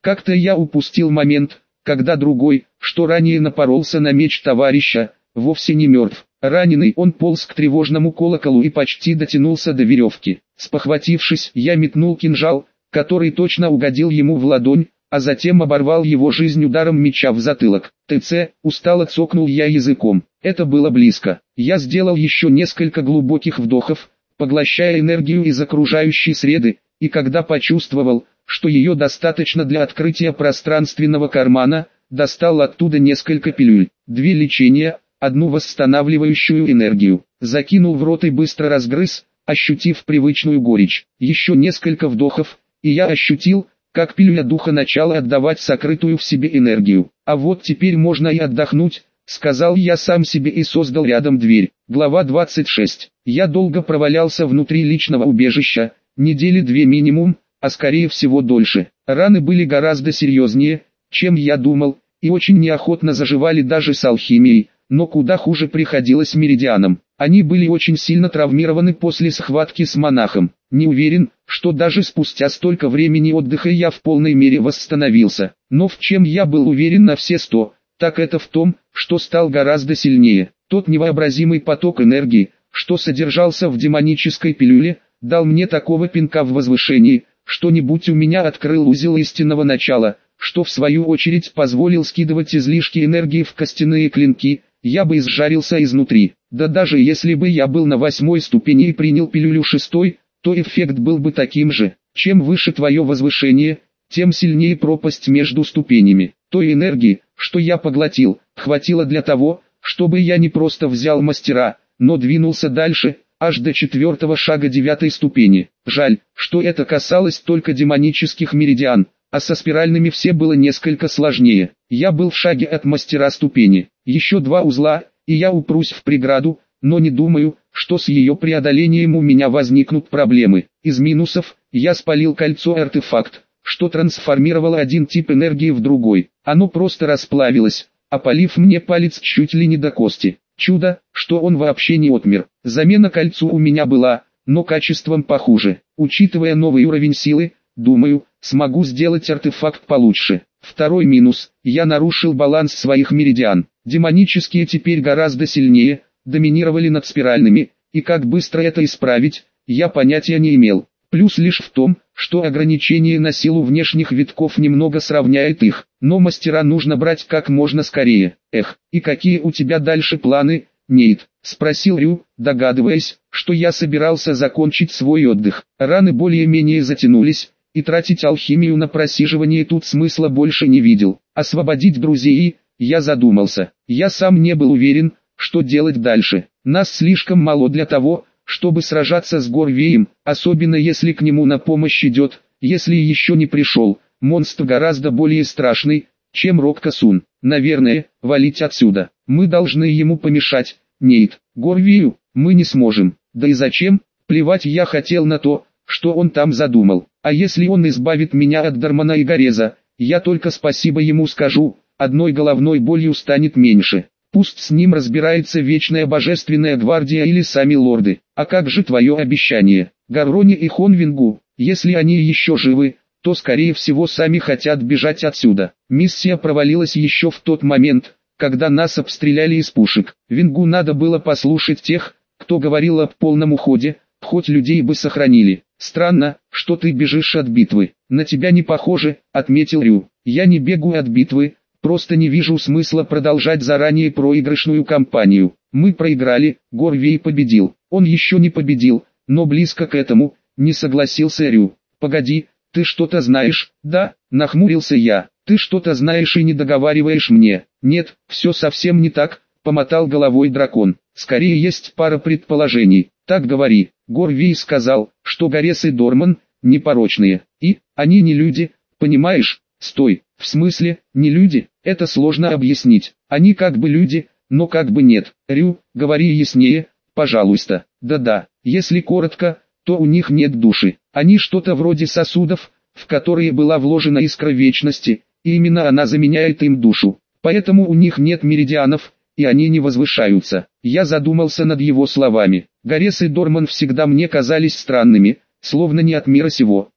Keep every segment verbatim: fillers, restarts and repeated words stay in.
Как-то я упустил момент, когда другой, что ранее напоролся на меч товарища, вовсе не мертв. Раненый он полз к тревожному колоколу и почти дотянулся до веревки. Спохватившись, я метнул кинжал, который точно угодил ему в ладонь, а затем оборвал его жизнь ударом меча в затылок. «ТЦ», устало цокнул я языком. Это было близко. Я сделал еще несколько глубоких вдохов, поглощая энергию из окружающей среды, и когда почувствовал, что ее достаточно для открытия пространственного кармана, достал оттуда несколько пилюль. Две лечения, одну восстанавливающую энергию. Закинул в рот и быстро разгрыз, ощутив привычную горечь. Еще несколько вдохов, и я ощутил, как пилюля духа начала отдавать сокрытую в себе энергию. А вот теперь можно и отдохнуть, сказал я сам себе и создал рядом дверь. Глава двадцать шесть. Я долго провалялся внутри личного убежища, недели две минимум, а скорее всего дольше. Раны были гораздо серьезнее, чем я думал, и очень неохотно заживали даже с алхимией, но куда хуже приходилось меридианам. Они были очень сильно травмированы после схватки с монахом. Не уверен, что даже спустя столько времени отдыха я в полной мере восстановился. Но в чем я был уверен на все сто, так это в том, что стал гораздо сильнее. Тот невообразимый поток энергии, что содержался в демонической пилюле, дал мне такого пинка в возвышении, что не будь у меня открыл узел истинного начала, что в свою очередь позволил скидывать излишки энергии в костяные клинки, я бы изжарился изнутри. Да даже если бы я был на восьмой ступени и принял пилюлю шестой, то эффект был бы таким же. Чем выше твое возвышение, тем сильнее пропасть между ступенями. Той энергии, что я поглотил, хватило для того, чтобы я не просто взял мастера, но двинулся дальше, аж до четвертого шага девятой ступени. Жаль, что это касалось только демонических меридиан, а со спиральными все было несколько сложнее. Я был в шаге от мастера ступени. Еще два узла, и я упрусь в преграду, но не думаю, что с ее преодолением у меня возникнут проблемы. Из минусов, я спалил кольцо-артефакт, что трансформировало один тип энергии в другой. Оно просто расплавилось, опалив мне палец чуть ли не до кости. Чудо, что он вообще не отмер. Замена кольцу у меня была, но качеством похуже. Учитывая новый уровень силы, думаю, смогу сделать артефакт получше. Второй минус, я нарушил баланс своих меридиан. Демонические теперь гораздо сильнее, доминировали над спиральными, и как быстро это исправить, я понятия не имел. Плюс лишь в том, что ограничение на силу внешних витков немного сравняет их, но мастера нужно брать как можно скорее. Эх, и какие у тебя дальше планы, Нейт? Спросил Рю, догадываясь, что я собирался закончить свой отдых. Раны более-менее затянулись, и тратить алхимию на просиживание тут смысла больше не видел. Освободить друзей, я задумался. Я сам не был уверен, что делать дальше. Нас слишком мало для того, чтобы сражаться с Горвеем, особенно если к нему на помощь идет, если еще не пришел. Монстр гораздо более страшный, чем Рокка-сун. Наверное, валить отсюда. Мы должны ему помешать, Нейт. Горвею мы не сможем. Да и зачем? Плевать я хотел на то, что он там задумал. А если он избавит меня от Дармана и Гореза, я только спасибо ему скажу, одной головной болью станет меньше. Пусть с ним разбирается Вечная Божественная Гвардия или сами лорды. А как же твое обещание? Гаррони и Хонвингу, если они еще живы, то скорее всего сами хотят бежать отсюда. Миссия провалилась еще в тот момент, когда нас обстреляли из пушек. Вингу надо было послушать тех, кто говорил об полном уходе, хоть людей бы сохранили. Странно, что ты бежишь от битвы. На тебя не похоже, отметил Рю. Я не бегу от битвы, просто не вижу смысла продолжать заранее проигрышную кампанию. Мы проиграли, Горвей победил. Он еще не победил, но близко к этому, не согласился Рю. Погоди, ты что-то знаешь? Да, нахмурился я. Ты что-то знаешь и не договариваешь мне. Нет, все совсем не так, помотал головой дракон. Скорее есть пара предположений. Так говори. Горвей сказал, что Горес и Дорман непорочные, и они не люди, понимаешь? Стой, в смысле, не люди? Это сложно объяснить. Они как бы люди, но как бы нет. Рю, говори яснее, пожалуйста. Да-да, если коротко, то у них нет души. Они что-то вроде сосудов, в которые была вложена искра вечности, и именно она заменяет им душу. Поэтому у них нет меридианов, и они не возвышаются. Я задумался над его словами. Горес и Дорман всегда мне казались странными, словно не от мира сего.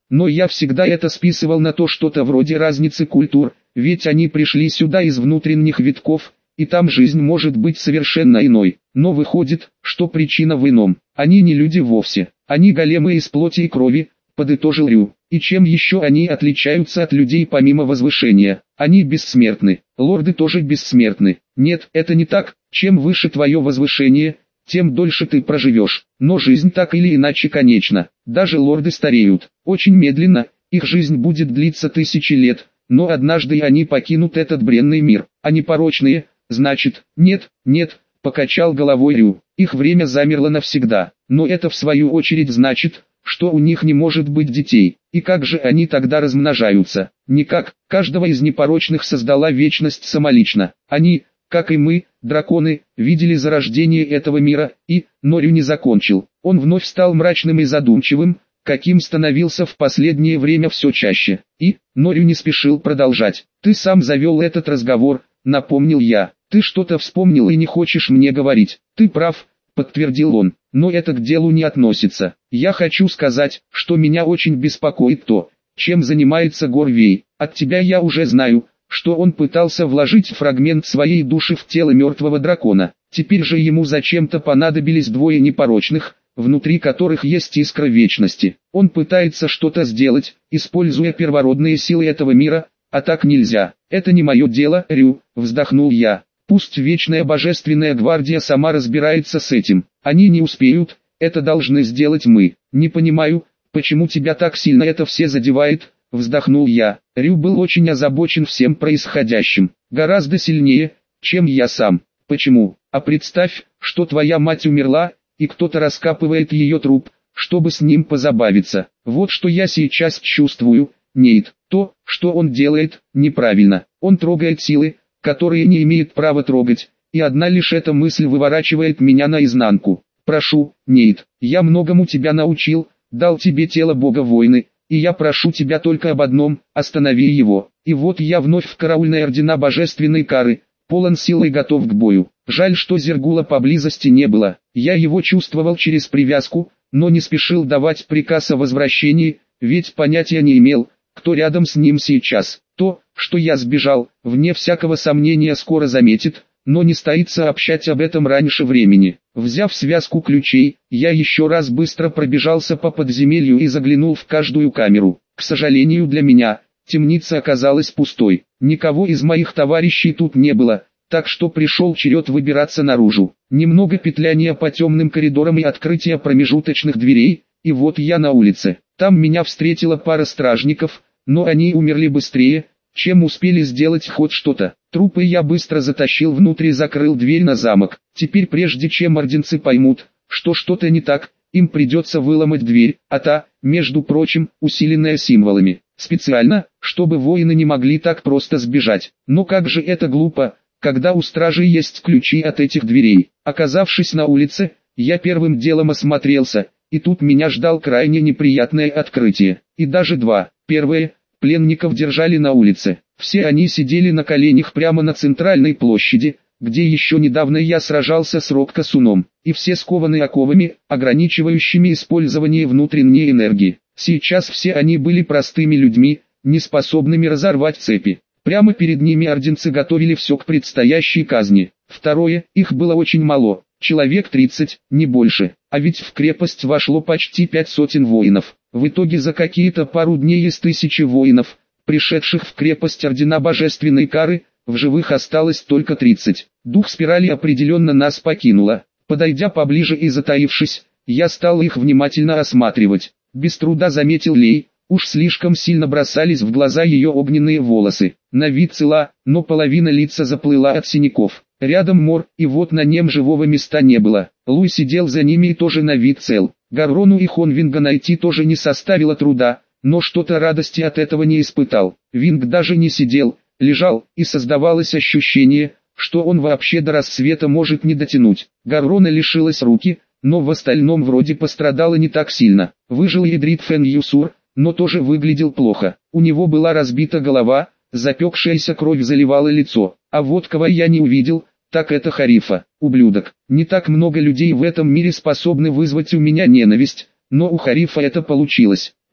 но я всегда это списывал на то что-то вроде разницы культур, ведь они пришли сюда из внутренних витков, и там жизнь может быть совершенно иной. Но выходит, что причина в ином. Они не люди вовсе, они големы из плоти и крови, подытожил Рю. И чем еще они отличаются от людей помимо возвышения? Они бессмертны. Лорды тоже бессмертны. Нет, это не так. Чем выше твое возвышение, тем дольше ты проживешь. Но жизнь так или иначе конечна. Даже лорды стареют. Очень медленно, их жизнь будет длиться тысячи лет. Но однажды они покинут этот бренный мир. Они порочные, значит, нет, нет, покачал головой Рю. Их время замерло навсегда. Но это в свою очередь значит, что у них не может быть детей. И как же они тогда размножаются? Никак, каждого из непорочных создала вечность самолично. Они, как и мы, драконы, видели зарождение этого мира, и, но Рю не закончил. Он вновь стал мрачным и задумчивым, каким становился в последнее время все чаще. И, но Рю не спешил продолжать. «Ты сам завел этот разговор», — напомнил я. «Ты что-то вспомнил и не хочешь мне говорить». «Ты прав», — подтвердил он, — «но это к делу не относится. Я хочу сказать, что меня очень беспокоит то, чем занимается Горвей. От тебя я уже знаю, что он пытался вложить фрагмент своей души в тело мертвого дракона. Теперь же ему зачем-то понадобились двое непорочных, внутри которых есть искра вечности. Он пытается что-то сделать, используя первородные силы этого мира, а так нельзя. Это не мое дело, Рю», — вздохнул я. «Пусть Вечная Божественная Гвардия сама разбирается с этим. Они не успеют, это должны сделать мы. Не понимаю, почему тебя так сильно это все задевает», — вздохнул я. Рю был очень озабочен всем происходящим. Гораздо сильнее, чем я сам. «Почему? А представь, что твоя мать умерла, и кто-то раскапывает ее труп, чтобы с ним позабавиться. Вот что я сейчас чувствую, Нейт. То, что он делает, неправильно. Он трогает силы, которые не имеет права трогать, и одна лишь эта мысль выворачивает меня наизнанку. Прошу, Нейт, я многому тебя научил, дал тебе тело бога войны, и я прошу тебя только об одном, останови его. И вот я вновь в караульной ордена божественной кары, полон сил и готов к бою. Жаль, что Зергула поблизости не было. Я его чувствовал через привязку, но не спешил давать приказ о возвращении, ведь понятия не имел, кто рядом с ним сейчас. То, что я сбежал, вне всякого сомнения скоро заметит, но не стоит сообщать об этом раньше времени. Взяв связку ключей, я еще раз быстро пробежался по подземелью и заглянул в каждую камеру. К сожалению для меня, темница оказалась пустой. Никого из моих товарищей тут не было, так что пришел черед выбираться наружу. Немного петляния по темным коридорам и открытия промежуточных дверей, и вот я на улице. Там меня встретила пара стражников, но они умерли быстрее, чем успели сделать хоть что-то. Трупы я быстро затащил внутрь и закрыл дверь на замок. Теперь прежде чем орденцы поймут, что что-то не так, им придется выломать дверь, а та, между прочим, усиленная символами. Специально, чтобы воины не могли так просто сбежать. Но как же это глупо, когда у стражи есть ключи от этих дверей. Оказавшись на улице, я первым делом осмотрелся, и тут меня ждал крайне неприятное открытие. И даже два. Первое. Пленников держали на улице. Все они сидели на коленях прямо на центральной площади, где еще недавно я сражался с Рокко-Суном. И все скованы оковами, ограничивающими использование внутренней энергии. Сейчас все они были простыми людьми, не способными разорвать цепи. Прямо перед ними орденцы готовили все к предстоящей казни. Второе, их было очень мало, человек тридцать, не больше. А ведь в крепость вошло почти пять сотен воинов. В итоге за какие-то пару дней из тысячи воинов, пришедших в крепость ордена божественной кары, в живых осталось только тридцать. Дух спирали определенно нас покинула. Подойдя поближе и затаившись, я стал их внимательно осматривать. Без труда заметил Лей, уж слишком сильно бросались в глаза ее огненные волосы. На вид цела, но половина лица заплыла от синяков. Рядом Мор, и вот на нем живого места не было. Луй сидел за ними и тоже на вид цел. Гаррону и Хонвинга найти тоже не составило труда, но что-то радости от этого не испытал. Винг даже не сидел, лежал, и создавалось ощущение, что он вообще до рассвета может не дотянуть. Гаррона лишилась руки, но в остальном вроде пострадала не так сильно. Выжил Едрит Фен Юсур, но тоже выглядел плохо. У него была разбита голова, запекшаяся кровь заливала лицо. А вот кого я не увидел, так это Харифа, ублюдок. Не так много людей в этом мире способны вызвать у меня ненависть, но у Харифа это получилось.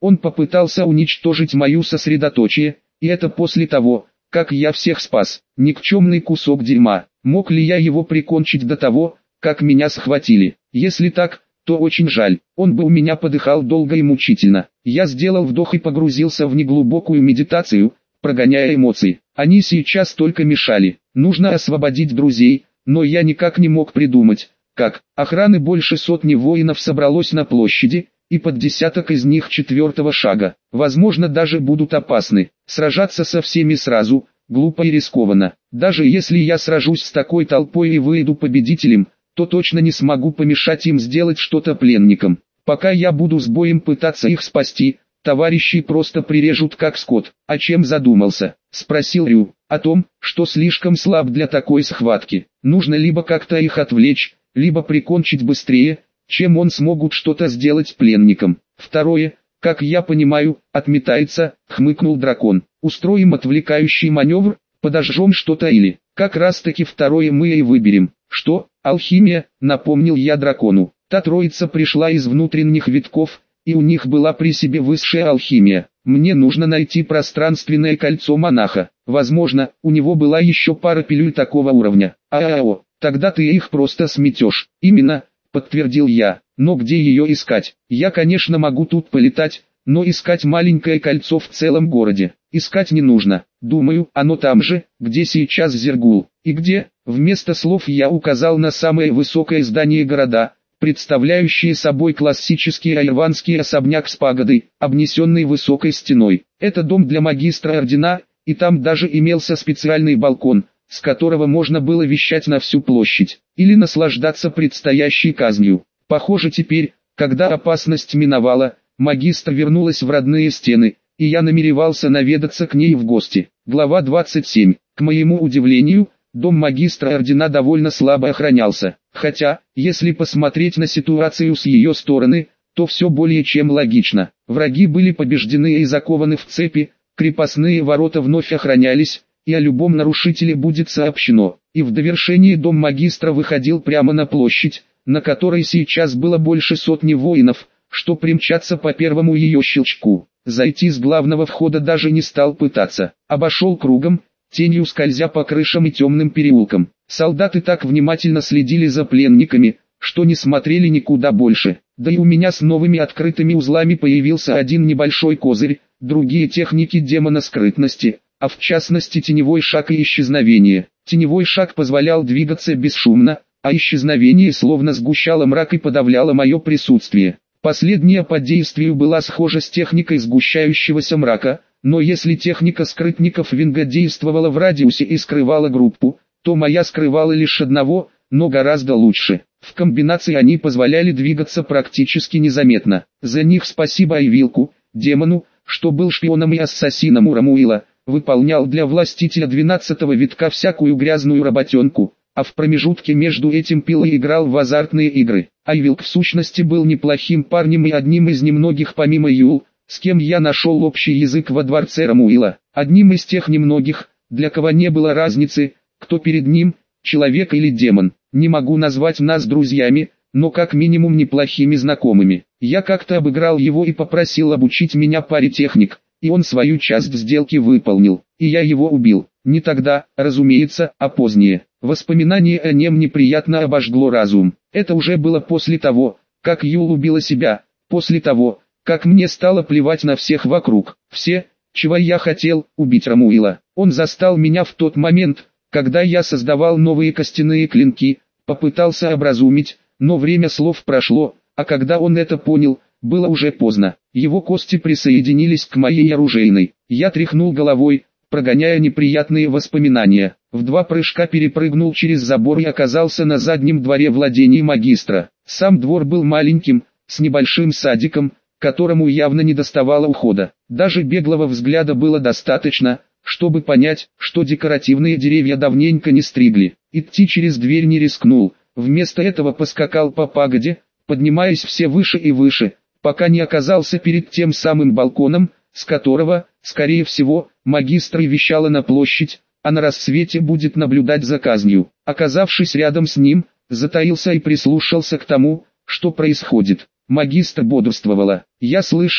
Он попытался уничтожить мою сосредоточие, и это после того, как я всех спас. Никчемный кусок дерьма. Мог ли я его прикончить до того, как меня схватили? Если так, то очень жаль. Он бы у меня подыхал долго и мучительно. Я сделал вдох и погрузился в неглубокую медитацию, прогоняя эмоции. Они сейчас только мешали. Нужно освободить друзей, но я никак не мог придумать, как. Охраны больше сотни воинов собралось на площади, и под десяток из них четвертого шага. Возможно, даже будут опасны. Сражаться со всеми сразу – глупо и рискованно. Даже если я сражусь с такой толпой и выйду победителем, то точно не смогу помешать им сделать что-то пленникам. Пока я буду с боем пытаться их спасти, товарищи просто прирежут как скот. «О чем задумался?» – спросил Рю. «О том, что слишком слаб для такой схватки. Нужно либо как-то их отвлечь, либо прикончить быстрее, чем он смогут что-то сделать пленникам. Второе, как я понимаю, отметается», — хмыкнул дракон. «Устроим отвлекающий маневр, подожжем что-то или...» «Как раз таки второе мы и выберем». «Что? Алхимия?» — напомнил я дракону. Та троица пришла из внутренних витков, и у них была при себе высшая алхимия. Мне нужно найти пространственное кольцо монаха. Возможно, у него была еще пара пилюль такого уровня. А-а-о, тогда ты их просто сметешь. Именно, подтвердил я. Но где ее искать? Я, конечно, могу тут полетать, но искать маленькое кольцо в целом городе. Искать не нужно. Думаю, оно там же, где сейчас Зергул. И где? Вместо слов я указал на самое высокое здание города, представляющее собой классический айрванский особняк с пагодой, обнесенный высокой стеной. Это дом для магистра ордена, и там даже имелся специальный балкон, с которого можно было вещать на всю площадь, или наслаждаться предстоящей казнью. Похоже, теперь, когда опасность миновала, магистр вернулась в родные стены, и я намеревался наведаться к ней в гости. Глава двадцать семь. К моему удивлению, дом магистра ордена довольно слабо охранялся, хотя, если посмотреть на ситуацию с ее стороны, то все более чем логично. Враги были побеждены и закованы в цепи, крепостные ворота вновь охранялись, и о любом нарушителе будет сообщено. И в довершение дом магистра выходил прямо на площадь, на которой сейчас было больше сотни воинов, что примчаться по первому ее щелчку. Зайти с главного входа даже не стал пытаться. Обошел кругом, тенью скользя по крышам и темным переулкам. Солдаты так внимательно следили за пленниками, что не смотрели никуда больше. Да и у меня с новыми открытыми узлами появился один небольшой козырь, другие техники демона скрытности, а в частности теневой шаг и исчезновение. Теневой шаг позволял двигаться бесшумно, а исчезновение словно сгущало мрак и подавляло мое присутствие. Последняя по действию была схожа с техникой сгущающегося мрака, но если техника скрытников Винга действовала в радиусе и скрывала группу, то моя скрывала лишь одного, но гораздо лучше. В комбинации они позволяли двигаться практически незаметно. За них спасибо Айвилку, демону, что был шпионом и ассасином у Рамуила, выполнял для властителя двенадцатого витка всякую грязную работенку, а в промежутке между этим пил и играл в азартные игры. Айвилк в сущности был неплохим парнем и одним из немногих помимо Юл, с кем я нашел общий язык во дворце Рамуила. Одним из тех немногих, для кого не было разницы, кто перед ним, человек или демон. Не могу назвать нас друзьями, но как минимум неплохими знакомыми. Я как-то обыграл его и попросил обучить меня паре техник, и он свою часть сделки выполнил, и я его убил. Не тогда, разумеется, а позднее. Воспоминание о нем неприятно обожгло разум. Это уже было после того, как Юл убила себя, после того, как мне стало плевать на всех вокруг. Все, чего я хотел, убить Рамуила. Он застал меня в тот момент, когда я создавал новые костяные клинки, попытался образумить, но время слов прошло, а когда он это понял, было уже поздно. Его кости присоединились к моей оружейной. Я тряхнул головой, прогоняя неприятные воспоминания. В два прыжка перепрыгнул через забор и оказался на заднем дворе владений магистра. Сам двор был маленьким, с небольшим садиком, которому явно не доставало ухода. Даже беглого взгляда было достаточно, чтобы понять, что декоративные деревья давненько не стригли. Идти через дверь не рискнул, вместо этого поскакал по пагоде, поднимаясь все выше и выше, пока не оказался перед тем самым балконом, с которого, скорее всего, магистр и вещала на площадь, а на рассвете будет наблюдать за казнью. Оказавшись рядом с ним, затаился и прислушался к тому, что происходит. Магистр бодрствовала. Я слышал,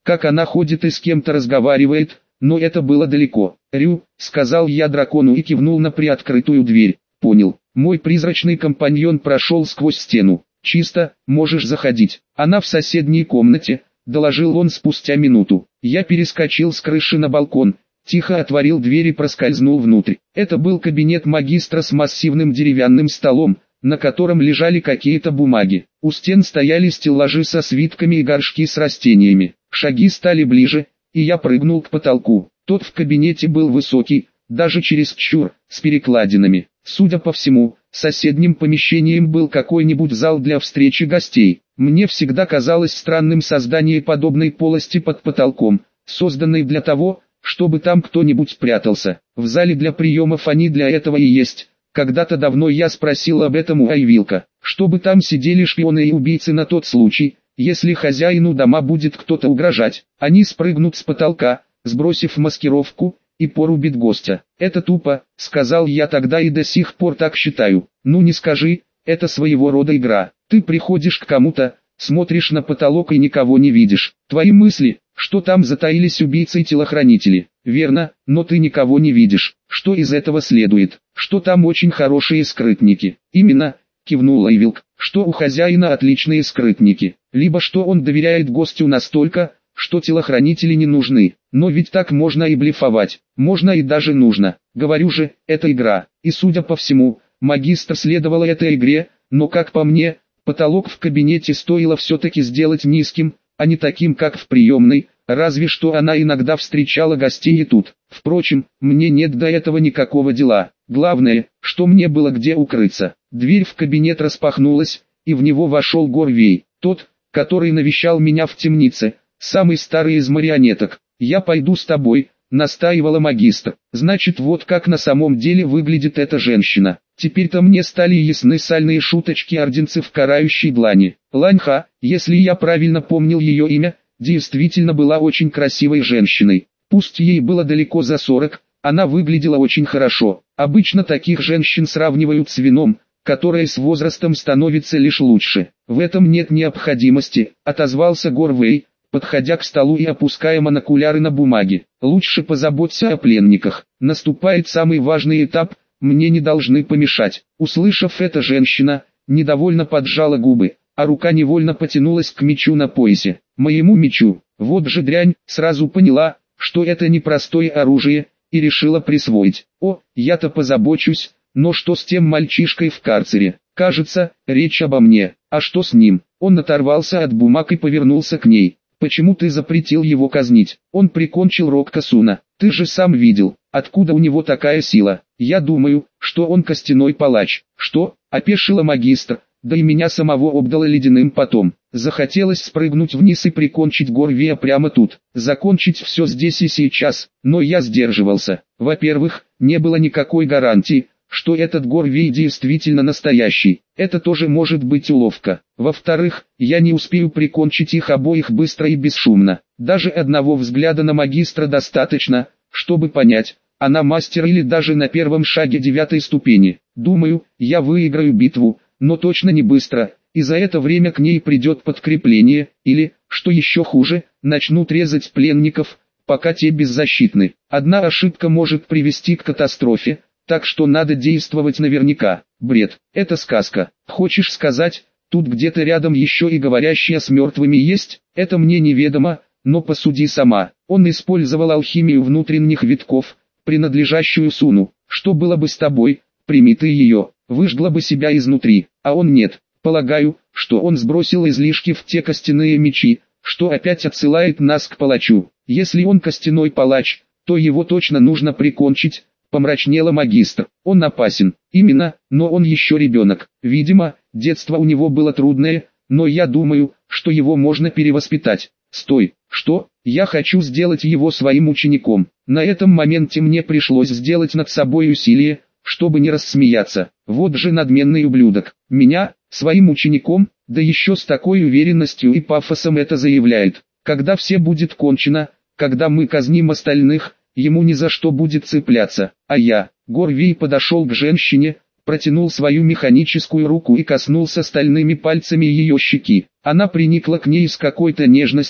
как она ходит и с кем-то разговаривает, но это было далеко. «Рю», — сказал я дракону и кивнул на приоткрытую дверь. «Понял». Мой призрачный компаньон прошел сквозь стену. «Чисто, можешь заходить». «Она в соседней комнате», — доложил он спустя минуту. Я перескочил с крыши на балкон, тихо отворил дверь и проскользнул внутрь. Это был кабинет магистра с массивным деревянным столом, на котором лежали какие-то бумаги. У стен стояли стеллажи со свитками и горшки с растениями. Шаги стали ближе, и я прыгнул к потолку. Тот в кабинете был высокий, даже чересчур, с перекладинами. Судя по всему, соседним помещением был какой-нибудь зал для встречи гостей. Мне всегда казалось странным создание подобной полости под потолком, созданной для того, чтобы там кто-нибудь прятался. В зале для приемов они для этого и есть. Когда-то давно я спросил об этом у Айвилка, чтобы там сидели шпионы и убийцы на тот случай, если хозяину дома будет кто-то угрожать. Они спрыгнут с потолка, сбросив маскировку, и порубит гостя. «Это тупо», — сказал я тогда и до сих пор так считаю. «Ну не скажи, это своего рода игра. Ты приходишь к кому-то, смотришь на потолок и никого не видишь. Твои мысли, что там затаились убийцы и телохранители. Верно, но ты никого не видишь. Что из этого следует? Что там очень хорошие скрытники». «Именно», — кивнул Айвилк, — «что у хозяина отличные скрытники. Либо что он доверяет гостю настолько, что телохранители не нужны. Но ведь так можно и блефовать, можно и даже нужно. Говорю же, это игра, и судя по всему, магистр следовала этой игре, но как по мне, потолок в кабинете стоило все-таки сделать низким, а не таким как в приемной, разве что она иногда встречала гостей и тут. Впрочем, мне нет до этого никакого дела. Главное, что мне было где укрыться. Дверь в кабинет распахнулась, и в него вошел Горвей, тот, который навещал меня в темнице, самый старый из марионеток. «Я пойду с тобой», — настаивала магистр. «Значит, вот как на самом деле выглядит эта женщина». Теперь-то мне стали ясны сальные шуточки орденцев карающей длани. Ланьха, если я правильно помнил ее имя, действительно была очень красивой женщиной. Пусть ей было далеко за сорок, она выглядела очень хорошо. Обычно таких женщин сравнивают с вином, которое с возрастом становится лишь лучше. «В этом нет необходимости», — отозвался Горвей, подходя к столу и опуская монокуляры на бумаге. «Лучше позаботься о пленниках. Наступает самый важный этап, мне не должны помешать». Услышав это, женщина недовольно поджала губы, а рука невольно потянулась к мечу на поясе. «Моему мечу». Вот же дрянь, сразу поняла, что это не простое оружие, и решила присвоить. «О, я-то позабочусь, но что с тем мальчишкой в карцере? Кажется, речь обо мне. А что с ним?» Он оторвался от бумаг и повернулся к ней. «Почему ты запретил его казнить? Он прикончил Рокка Суна. Ты же сам видел, откуда у него такая сила. Я думаю, что он костяной палач». «Что?» — опешила магистр, да и меня самого обдало ледяным потом. Захотелось спрыгнуть вниз и прикончить Горвия прямо тут, закончить все здесь и сейчас, но я сдерживался. Во-первых, не было никакой гарантии, что этот Горвей действительно настоящий. Это тоже может быть уловка. Во-вторых, я не успею прикончить их обоих быстро и бесшумно. Даже одного взгляда на магистра достаточно, чтобы понять, она мастер или даже на первом шаге девятой ступени. Думаю, я выиграю битву, но точно не быстро, и за это время к ней придет подкрепление, или, что еще хуже, начнут резать пленников, пока те беззащитны. Одна ошибка может привести к катастрофе, так что надо действовать наверняка. Бред, это сказка. Хочешь сказать, тут где-то рядом еще и говорящая с мертвыми есть? Это мне неведомо, но посуди сама. Он использовал алхимию внутренних витков, принадлежащую Суну. Что было бы с тобой, прими ты ее, выжгла бы себя изнутри, а он нет. Полагаю, что он сбросил излишки в те костяные мечи, что опять отсылает нас к палачу. Если он костяной палач, то его точно нужно прикончить. Помрачнела магистр. Он опасен. Именно, но он еще ребенок. Видимо, детство у него было трудное, но я думаю, что его можно перевоспитать. Стой, что? Я хочу сделать его своим учеником. На этом моменте мне пришлось сделать над собой усилие, чтобы не рассмеяться. Вот же надменный ублюдок. Меня, своим учеником, да еще с такой уверенностью и пафосом это заявляет. Когда все будет кончено, когда мы казним остальных, ему ни за что будет цепляться. А я, Горвей подошел к женщине, протянул свою механическую руку и коснулся стальными пальцами ее щеки. Она приникла к ней с какой-то нежностью,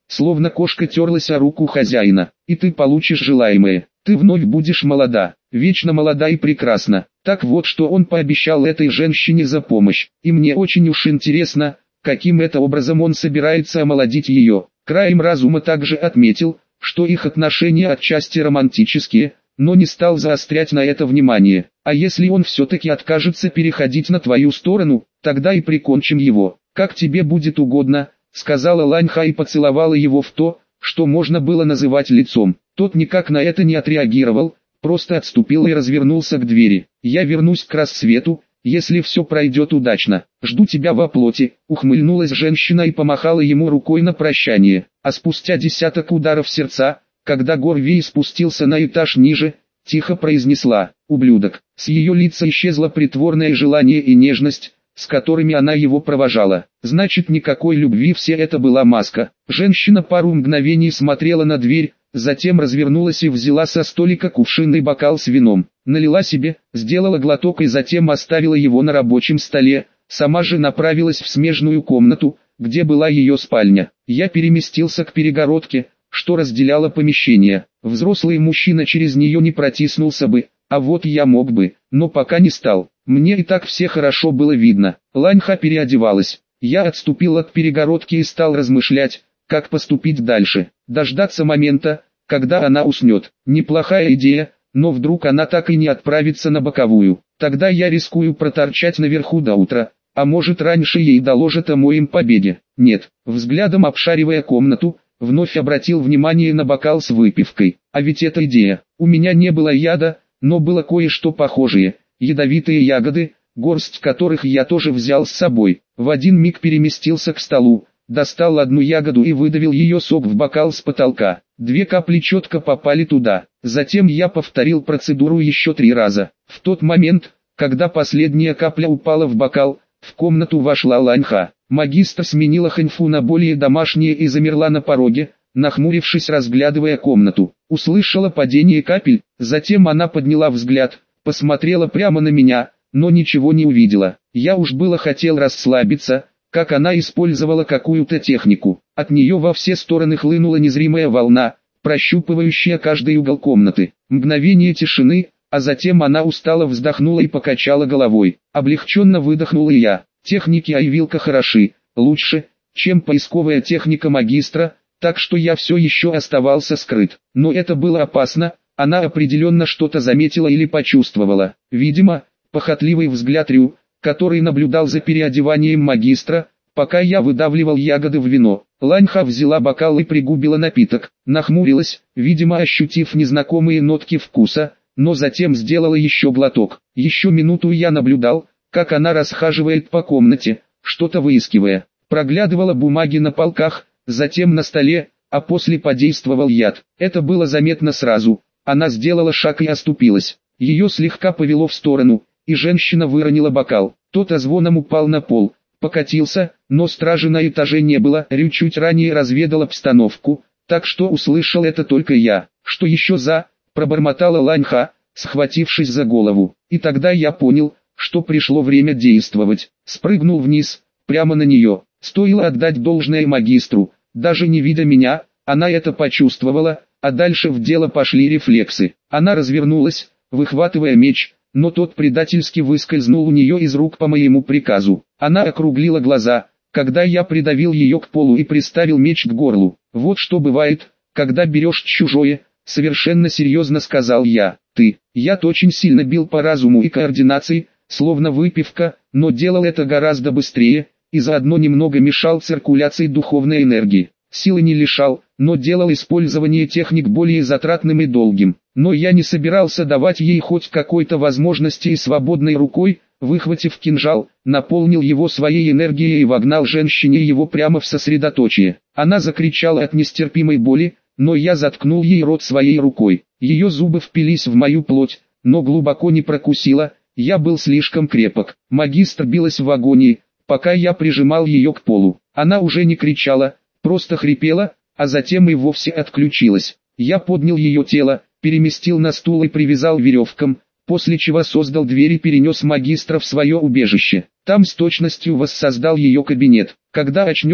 словно кошка терлась о руку хозяина. И ты получишь желаемое. Ты вновь будешь молода, вечно молода и прекрасна. Так вот, что он пообещал этой женщине за помощь. И мне очень уж интересно, каким это образом он собирается омолодить ее. Краем разума также отметил, что их отношения отчасти романтические, но не стал заострять на это внимание. А если он все-таки откажется переходить на твою сторону, тогда и прикончим его. Как тебе будет угодно, сказала Ланьха и поцеловала его в то, что можно было называть лицом. Тот никак на это не отреагировал, просто отступил и развернулся к двери. Я вернусь к рассвету, если все пройдет удачно. Жду тебя во плоти, ухмыльнулась женщина и помахала ему рукой на прощание. А спустя десяток ударов сердца, когда Горвей спустился на этаж ниже, тихо произнесла: «Ублюдок». С ее лица исчезло притворное желание и нежность, с которыми она его провожала. Значит, никакой любви, все это была маска. Женщина пару мгновений смотрела на дверь, затем развернулась и взяла со столика кувшинный бокал с вином. Налила себе, сделала глоток и затем оставила его на рабочем столе. Сама же направилась в смежную комнату, где была ее спальня. Я переместился к перегородке, что разделяло помещение. Взрослый мужчина через нее не протиснулся бы, а вот я мог бы, но пока не стал. Мне и так все хорошо было видно. Ланьха переодевалась. Я отступил от перегородки и стал размышлять, как поступить дальше. Дождаться момента, когда она уснет. Неплохая идея, но вдруг она так и не отправится на боковую. Тогда я рискую проторчать наверху до утра, а может раньше ей доложат о моем побеге. Нет, взглядом обшаривая комнату, вновь обратил внимание на бокал с выпивкой. А ведь это идея. У меня не было яда, но было кое-что похожее. Ядовитые ягоды, горсть которых я тоже взял с собой. В один миг переместился к столу, достал одну ягоду и выдавил ее сок в бокал с потолка. Две капли четко попали туда. Затем я повторил процедуру еще три раза. В тот момент, когда последняя капля упала в бокал, в комнату вошла Ланьха. Магистр сменила ханьфу на более домашнее и замерла на пороге, нахмурившись, разглядывая комнату. Услышала падение капель, затем она подняла взгляд, посмотрела прямо на меня, но ничего не увидела. Я уж было хотел расслабиться, как она использовала какую-то технику. От нее во все стороны хлынула незримая волна, прощупывающая каждый угол комнаты. Мгновение тишины, а затем она устало вздохнула и покачала головой. Облегченно выдохнул и я. Техники Айвилка хороши, лучше, чем поисковая техника магистра, так что я все еще оставался скрыт. Но это было опасно, она определенно что-то заметила или почувствовала. Видимо, похотливый взгляд Рю, который наблюдал за переодеванием магистра, пока я выдавливал ягоды в вино. Ланьха взяла бокал и пригубила напиток, нахмурилась, видимо ощутив незнакомые нотки вкуса, но затем сделала еще глоток. Еще минуту я наблюдал, как она расхаживает по комнате, что-то выискивая. Проглядывала бумаги на полках, затем на столе, а после подействовал яд. Это было заметно сразу. Она сделала шаг и оступилась. Ее слегка повело в сторону, и женщина выронила бокал. Тот озвоном упал на пол, покатился, но стражи на этаже не было. Рю чуть ранее разведал обстановку, так что услышал это только я. Что еще за... пробормотала Ланьха, схватившись за голову. И тогда я понял, что пришло время действовать. Спрыгнул вниз, прямо на нее. Стоило отдать должное магистру, даже не видя меня, она это почувствовала, а дальше в дело пошли рефлексы. Она развернулась, выхватывая меч, но тот предательски выскользнул у нее из рук по моему приказу. Она округлила глаза, когда я придавил ее к полу и приставил меч к горлу. Вот что бывает, когда берешь чужое, совершенно серьезно сказал я. Ты, яд очень сильно бил по разуму и координации, словно выпивка, но делал это гораздо быстрее, и заодно немного мешал циркуляции духовной энергии. Силы не лишал, но делал использование техник более затратным и долгим. Но я не собирался давать ей хоть какой-то возможности и свободной рукой, выхватив кинжал, наполнил его своей энергией и вогнал женщине его прямо в сосредоточие. Она закричала от нестерпимой боли, но я заткнул ей рот своей рукой. Ее зубы впились в мою плоть, но глубоко не прокусила, я был слишком крепок. Магистр билась в агонии, пока я прижимал ее к полу. Она уже не кричала, просто хрипела, а затем и вовсе отключилась. Я поднял ее тело, переместил на стул и привязал веревкам, после чего создал дверь и перенес магистра в свое убежище. Там с точностью воссоздал ее кабинет. Когда очнется,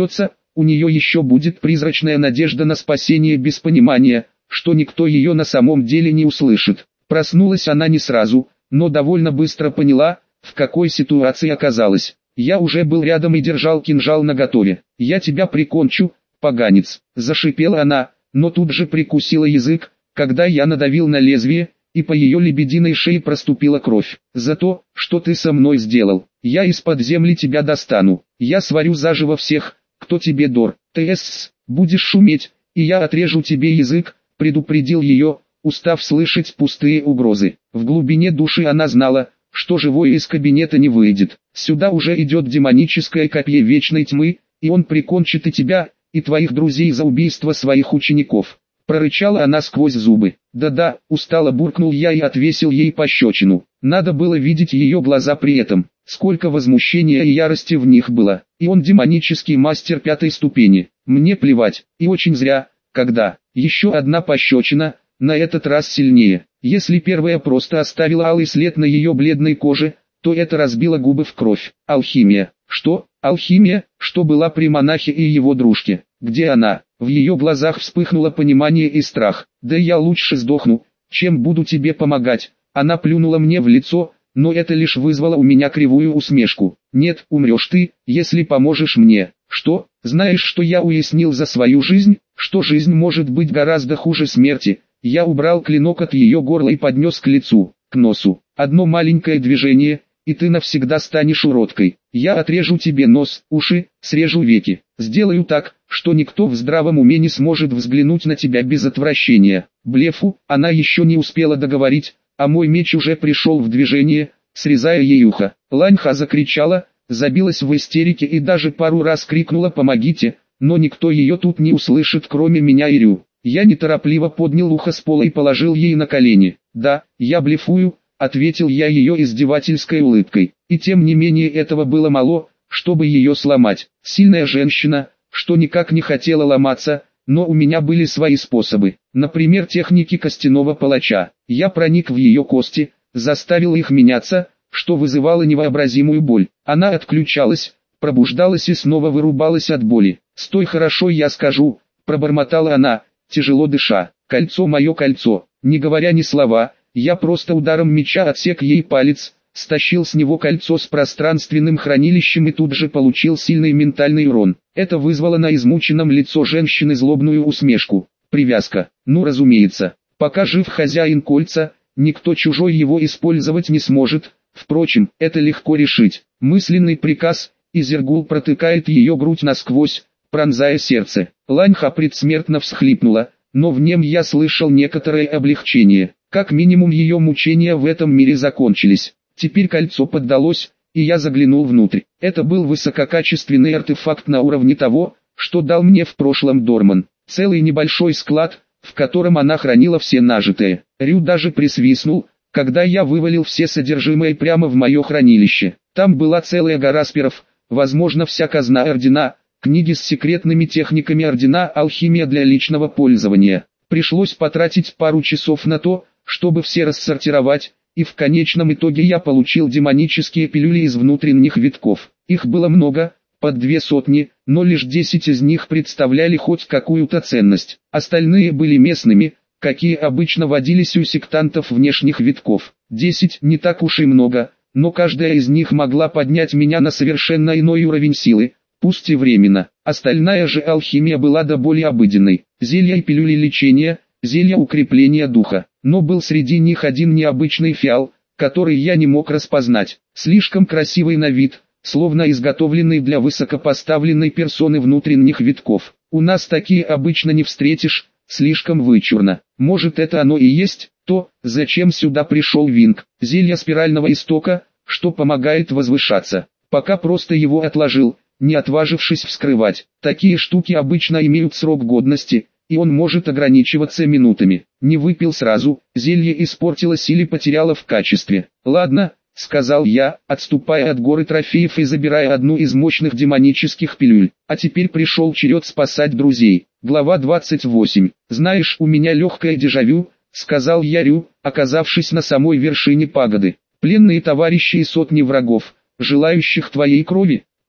у нее еще будет призрачная надежда на спасение без понимания, что никто ее на самом деле не услышит. Проснулась она не сразу, но довольно быстро поняла, в какой ситуации оказалась. Я уже был рядом и держал кинжал наготове. «Я тебя прикончу, поганец!» – зашипела она, но тут же прикусила язык, когда я надавил на лезвие, и по ее лебединой шее проступила кровь. «За то, что ты со мной сделал, я из-под земли тебя достану, я сварю заживо всех, кто тебе дор. Тс, будешь шуметь, и я отрежу тебе язык», – предупредил ее, устав слышать пустые угрозы. В глубине души она знала, что живой из кабинета не выйдет. Сюда уже идет демоническое копье вечной тьмы, и он прикончит и тебя, и твоих друзей за убийство своих учеников. Прорычала она сквозь зубы. «Да-да», устало буркнул я и отвесил ей пощечину. Надо было видеть ее глаза при этом. Сколько возмущения и ярости в них было. И он демонический мастер пятой ступени. Мне плевать, и очень зря, когда. Еще одна пощечина, на этот раз сильнее. Если первая просто оставила алый след на ее бледной коже, то это разбило губы в кровь. Алхимия. Что? Алхимия, что была при монахе и его дружке. Где она? В ее глазах вспыхнуло понимание и страх. «Да я лучше сдохну, чем буду тебе помогать». Она плюнула мне в лицо, но это лишь вызвало у меня кривую усмешку. «Нет, умрешь ты, если поможешь мне». «Что? Знаешь, что я уяснил за свою жизнь? Что жизнь может быть гораздо хуже смерти». Я убрал клинок от ее горла и поднес к лицу, к носу. «Одно маленькое движение, и ты навсегда станешь уродкой. Я отрежу тебе нос, уши, срежу веки. Сделаю так, что никто в здравом уме не сможет взглянуть на тебя без отвращения». Блефу, она еще не успела договорить, а мой меч уже пришел в движение, срезая ей ухо. Ланьха закричала, забилась в истерике и даже пару раз крикнула «помогите», но никто ее тут не услышит, кроме меня и Рю. Я неторопливо поднял ухо с пола и положил ей на колени. «Да, я блефую», — ответил я ее издевательской улыбкой. И тем не менее этого было мало, чтобы ее сломать. Сильная женщина, что никак не хотела ломаться, но у меня были свои способы. Например, техники костяного палача. Я проник в ее кости, заставил их меняться, что вызывало невообразимую боль. Она отключалась, пробуждалась и снова вырубалась от боли. «Стой, хорошо, я скажу», — пробормотала она, тяжело дыша. «Кольцо, мое кольцо». Не говоря ни слова, я просто ударом меча отсек ей палец, стащил с него кольцо с пространственным хранилищем и тут же получил сильный ментальный урон. Это вызвало на измученном лицо женщины злобную усмешку. Привязка. Ну разумеется, пока жив хозяин кольца, никто чужой его использовать не сможет. Впрочем, это легко решить. Мысленный приказ, и Зергул протыкает ее грудь насквозь, пронзая сердце. Ланьха предсмертно всхлипнула, но в нем я слышал некоторое облегчение. Как минимум ее мучения в этом мире закончились. Теперь кольцо поддалось, и я заглянул внутрь. Это был высококачественный артефакт на уровне того, что дал мне в прошлом Дорман. Целый небольшой склад, в котором она хранила все нажитое. Рю даже присвистнул, когда я вывалил все содержимое прямо в мое хранилище. Там была целая гора спиров, возможно вся казна ордена, книги с секретными техниками ордена, алхимия для личного пользования. Пришлось потратить пару часов на то, чтобы все рассортировать, и в конечном итоге я получил демонические пилюли из внутренних витков. Их было много, под две сотни, но лишь десять из них представляли хоть какую-то ценность. Остальные были местными, какие обычно водились у сектантов внешних витков. Десять не так уж и много, но каждая из них могла поднять меня на совершенно иной уровень силы, пусть и временно. Остальная же алхимия была до более обыденной. Зелья и пилюли лечения, зелья укрепления духа. Но был среди них один необычный фиал, который я не мог распознать. Слишком красивый на вид, словно изготовленный для высокопоставленной персоны внутренних витков. У нас такие обычно не встретишь, слишком вычурно. Может это оно и есть то, зачем сюда пришел Винг. Зелье спирального истока, что помогает возвышаться. Пока просто его отложил, не отважившись вскрывать. Такие штуки обычно имеют срок годности, и он может ограничиваться минутами. Не выпил сразу, зелье испортилось или потеряло в качестве. «Ладно», — сказал я, отступая от горы трофеев и забирая одну из мощных демонических пилюль. А теперь пришел черед спасать друзей. Глава двадцать восемь. «Знаешь, у меня легкое дежавю», — сказал я Рю, оказавшись на самой вершине пагоды. «Пленные товарищи и сотни врагов, желающих твоей крови».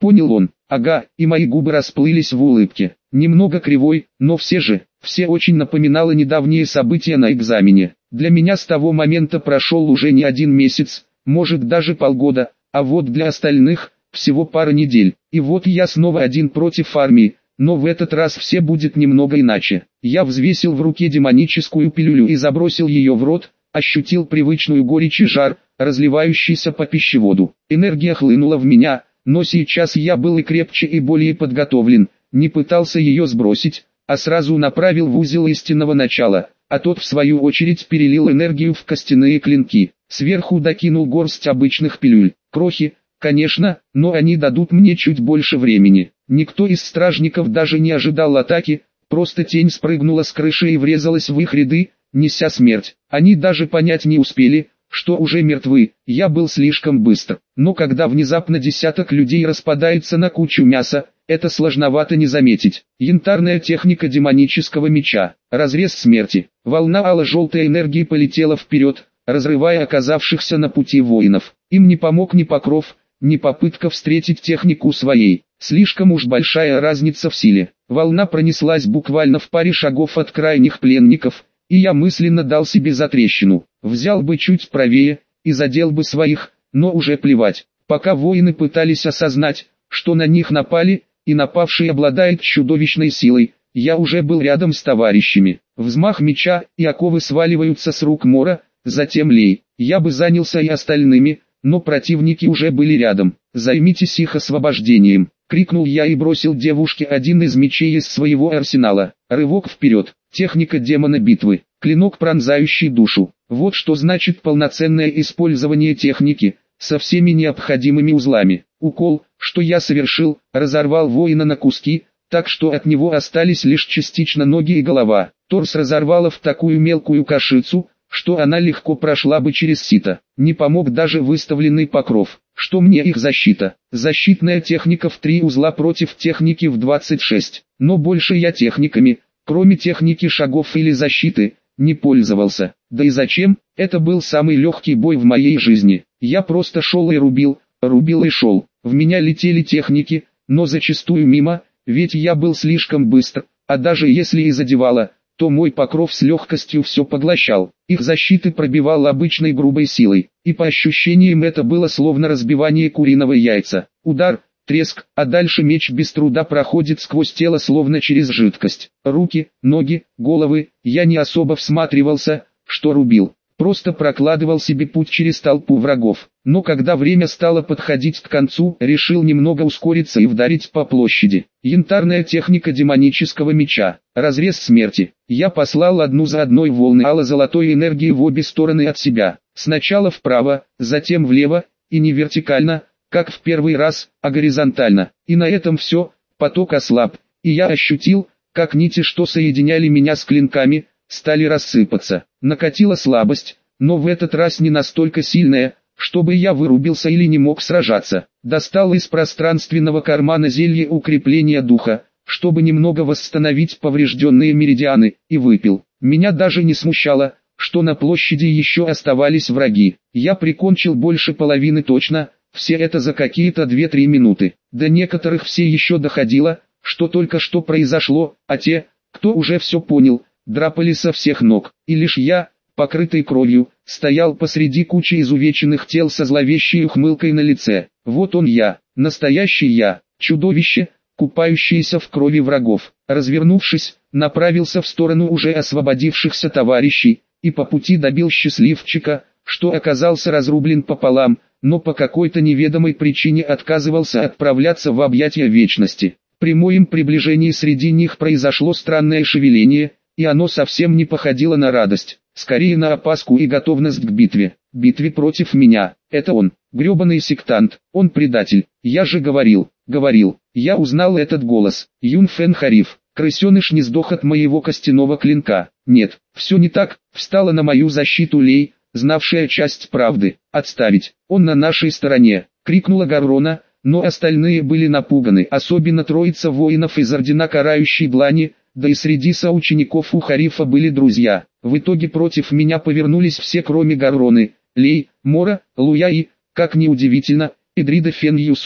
Понял он. Ага, и мои губы расплылись в улыбке. Немного кривой, но все же, все очень напоминало недавние события на экзамене. Для меня с того момента прошел уже не один месяц, может даже полгода, а вот для остальных, всего пара недель. И вот я снова один против армии, но в этот раз все будет немного иначе. Я взвесил в руке демоническую пилюлю и забросил ее в рот, ощутил привычную горечь и жар, разливающийся по пищеводу. Энергия хлынула в меня, но сейчас я был и крепче и более подготовлен, не пытался ее сбросить, а сразу направил в узел истинного начала, а тот в свою очередь перелил энергию в костяные клинки. Сверху докинул горсть обычных пилюль. Крохи, конечно, но они дадут мне чуть больше времени. Никто из стражников даже не ожидал атаки, просто тень спрыгнула с крыши и врезалась в их ряды, неся смерть. Они даже понять не успели, что уже мертвы. Я был слишком быстр. Но когда внезапно десяток людей распадается на кучу мяса, это сложновато не заметить. Янтарная техника демонического меча. Разрез смерти. Волна ало-желтой энергии полетела вперед, разрывая оказавшихся на пути воинов. Им не помог ни покров, ни попытка встретить технику своей. Слишком уж большая разница в силе. Волна пронеслась буквально в паре шагов от крайних пленников, и я мысленно дал себе затрещину. Взял бы чуть правее, и задел бы своих, но уже плевать. Пока воины пытались осознать, что на них напали, и напавший обладает чудовищной силой, я уже был рядом с товарищами. Взмах меча, и оковы сваливаются с рук Мора, затем Лей. Я бы занялся и остальными, но противники уже были рядом. «Займитесь их освобождением!» — крикнул я и бросил девушке один из мечей из своего арсенала. Рывок вперед. Техника демона битвы. Клинок, пронзающий душу. Вот что значит полноценное использование техники, со всеми необходимыми узлами. Укол, что я совершил, разорвал воина на куски, так что от него остались лишь частично ноги и голова. Торс разорвало в такую мелкую кашицу, что она легко прошла бы через сито. Не помог даже выставленный покров. Что мне их защита? Защитная техника в три узла против техники в двадцать шесть. Но больше я техниками, кроме техники шагов или защиты, не пользовался. Да и зачем? Это был самый легкий бой в моей жизни. Я просто шел и рубил, рубил и шел. В меня летели техники, но зачастую мимо, ведь я был слишком быстр, а даже если и задевало, то мой покров с легкостью все поглощал. Их защиты пробивал обычной грубой силой, и по ощущениям это было словно разбивание куриного яйца. Удар, треск, а дальше меч без труда проходит сквозь тело словно через жидкость. Руки, ноги, головы, я не особо всматривался, что рубил. Просто прокладывал себе путь через толпу врагов. Но когда время стало подходить к концу, решил немного ускориться и вдарить по площади. Янтарная техника демонического меча. Разрез смерти. Я послал одну за одной волны ало-золотой энергии в обе стороны от себя. Сначала вправо, затем влево, и не вертикально, как в первый раз, а горизонтально. И на этом все, поток ослаб, и я ощутил, как нити, что соединяли меня с клинками, стали рассыпаться. Накатила слабость, но в этот раз не настолько сильная, чтобы я вырубился или не мог сражаться. Достал из пространственного кармана зелье укрепления духа, чтобы немного восстановить поврежденные меридианы, и выпил. Меня даже не смущало, что на площади еще оставались враги. Я прикончил больше половины точно, все это за какие-то две-три минуты. До некоторых все еще доходило, что только что произошло, а те, кто уже все понял, драпали со всех ног. И лишь я, покрытый кровью, стоял посреди кучи изувеченных тел со зловещей ухмылкой на лице. Вот он я, настоящий я, чудовище, купающееся в крови врагов. Развернувшись, направился в сторону уже освободившихся товарищей, и по пути добил счастливчика, что оказался разрублен пополам, но по какой-то неведомой причине отказывался отправляться в объятия вечности. При моем приближении среди них произошло странное шевеление, и оно совсем не походило на радость, скорее на опаску и готовность к битве. Битве против меня. Это он, гребаный сектант, он предатель. Я же говорил, говорил. Я узнал этот голос. Юн Фэн Хариф. Крысеныш не сдох от моего костяного клинка. Нет, все не так. Встала на мою защиту Лей, знавшая часть правды. Отставить. Он на нашей стороне. Крикнула Гаррона, но остальные были напуганы. Особенно троица воинов из Ордена Карающей Длани. Да и среди соучеников у Харифа были друзья. В итоге против меня повернулись все, кроме Гарроны, Лей, Мора, Луя и, как ни удивительно, Эдрида Фен Юсура.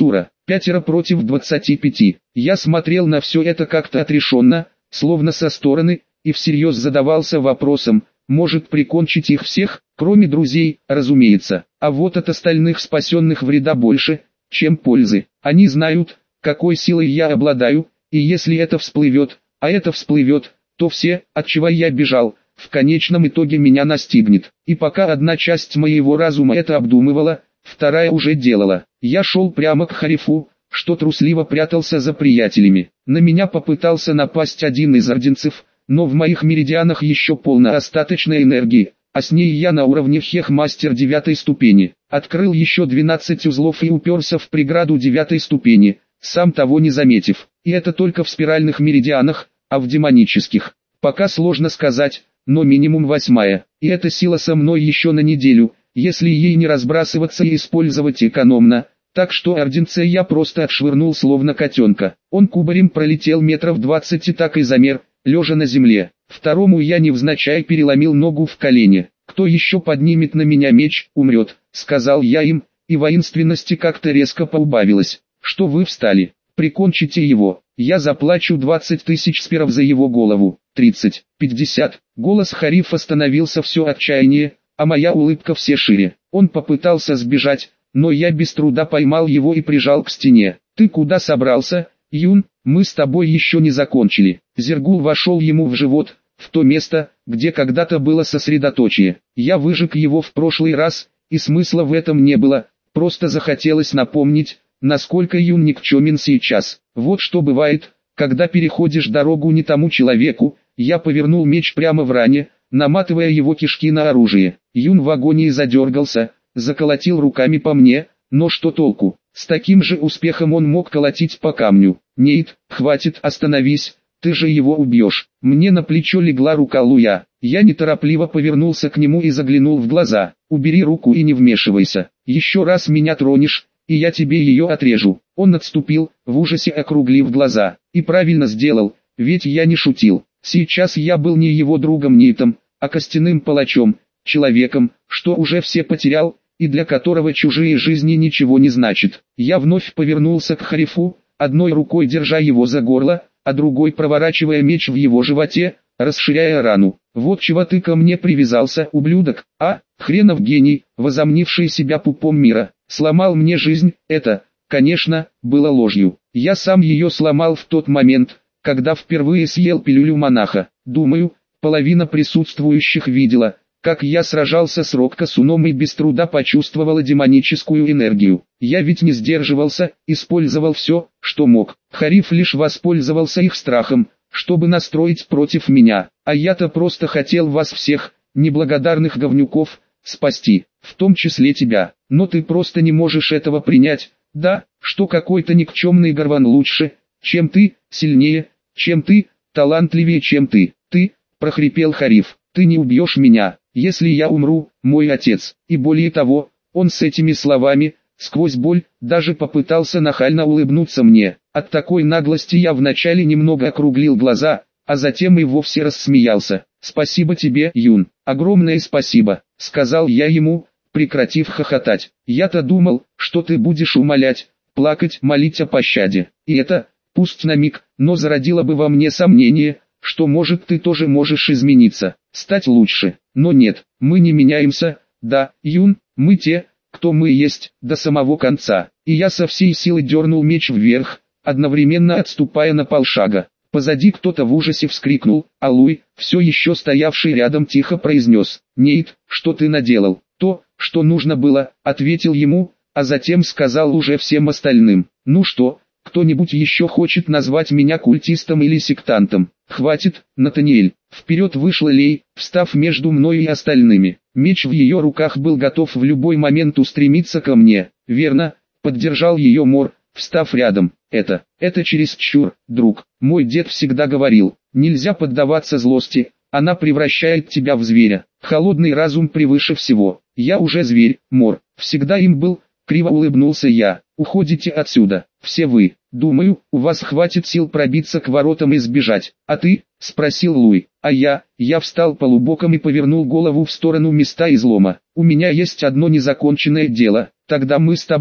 Пятеро против двадцати пяти. Я смотрел на все это как-то отрешенно, словно со стороны, и всерьез задавался вопросом, может прикончить их всех, кроме друзей, разумеется. А вот от остальных спасенных вреда больше, чем пользы. Они знают, какой силой я обладаю, и если это всплывет, а это всплывет, то все, от чего я бежал, в конечном итоге меня настигнет. И пока одна часть моего разума это обдумывала, вторая уже делала. Я шел прямо к Харифу, что трусливо прятался за приятелями. На меня попытался напасть один из орденцев, но в моих меридианах еще полно остаточной энергии, а с ней я на уровне хехмастер девятой ступени. Открыл еще двенадцать узлов и уперся в преграду девятой ступени, сам того не заметив. И это только в спиральных меридианах, а в демонических пока сложно сказать, но минимум восьмая. И эта сила со мной еще на неделю, если ей не разбрасываться и использовать экономно. Так что орденца я просто отшвырнул словно котенка. Он кубарем пролетел метров двадцать и так и замер, лежа на земле. Второму я невзначай переломил ногу в колене. «Кто еще поднимет на меня меч, умрет», — сказал я им, и воинственности как-то резко поубавилось. «Что вы встали? Прикончите его, я заплачу двадцать тысяч спиров за его голову». тридцать, пятьдесят. Голос Харифа становился все отчаяннее, а моя улыбка все шире. Он попытался сбежать, но я без труда поймал его и прижал к стене. «Ты куда собрался, Юн? Мы с тобой еще не закончили». Зергул вошел ему в живот, в то место, где когда-то было сосредоточие. Я выжег его в прошлый раз, и смысла в этом не было, просто захотелось напомнить, насколько Юн никчемен сейчас. Вот что бывает, когда переходишь дорогу не тому человеку. Я повернул меч прямо в ране, наматывая его кишки на оружие. Юн в агонии задергался, заколотил руками по мне, но что толку? С таким же успехом он мог колотить по камню. «Нейт, хватит, остановись, ты же его убьешь». Мне на плечо легла рука Луя. Я неторопливо повернулся к нему и заглянул в глаза. «Убери руку и не вмешивайся. Еще раз меня тронешь, и я тебе ее отрежу». Он отступил, в ужасе округлив глаза. И правильно сделал, ведь я не шутил. Сейчас я был не его другом Нейтом, а костяным палачом, человеком, что уже все потерял, и для которого чужие жизни ничего не значат. Я вновь повернулся к Харифу, одной рукой держа его за горло, а другой проворачивая меч в его животе, расширяя рану. «Вот чего ты ко мне привязался, ублюдок, а? Хренов гений, возомнивший себя пупом мира, сломал мне жизнь». Это, конечно, было ложью. Я сам ее сломал в тот момент, когда впервые съел пилюлю монаха. Думаю, половина присутствующих видела, как я сражался с Рокко-Суном и без труда почувствовала демоническую энергию. Я ведь не сдерживался, использовал все, что мог. Хариф лишь воспользовался их страхом, чтобы настроить против меня. А я-то просто хотел вас всех, неблагодарных говнюков, спасти, в том числе тебя. Но ты просто не можешь этого принять, да, что какой-то никчемный горван лучше, чем ты, сильнее, чем ты, талантливее, чем ты. Ты, прохрипел Хариф, ты не убьешь меня, если я умру, мой отец. И более того, он с этими словами, сквозь боль, даже попытался нахально улыбнуться мне. От такой наглости я вначале немного округлил глаза, а затем и вовсе рассмеялся. «Спасибо тебе, Юн, огромное спасибо», — сказал я ему, прекратив хохотать. «Я-то думал, что ты будешь умолять, плакать, молить о пощаде. И это, пусть на миг, но зародило бы во мне сомнение, что может ты тоже можешь измениться, стать лучше. Но нет, мы не меняемся, да, Юн, мы те, кто мы есть, до самого конца». И я со всей силы дернул меч вверх, одновременно отступая на полшага. Позади кто-то в ужасе вскрикнул, а Луй, все еще стоявший рядом, тихо произнес: «Нейт, что ты наделал?» «То, что нужно было», — ответил ему, а затем сказал уже всем остальным: «Ну что, кто-нибудь еще хочет назвать меня культистом или сектантом?» «Хватит, Натаниэль». Вперед вышла Лей, встав между мной и остальными. Меч в ее руках был готов в любой момент устремиться ко мне. «Верно», — поддержал ее Мор, встав рядом. «Это, это чересчур, друг. Мой дед всегда говорил, нельзя поддаваться злости, она превращает тебя в зверя. Холодный разум превыше всего. Я уже зверь, Мор, всегда им был», — криво улыбнулся я. «Уходите отсюда, все вы. Думаю, у вас хватит сил пробиться к воротам и сбежать. А ты?» — спросил Луй. А я, я встал полубоком и повернул голову в сторону места излома. «У меня есть одно незаконченное дело. Тогда мы с тобой,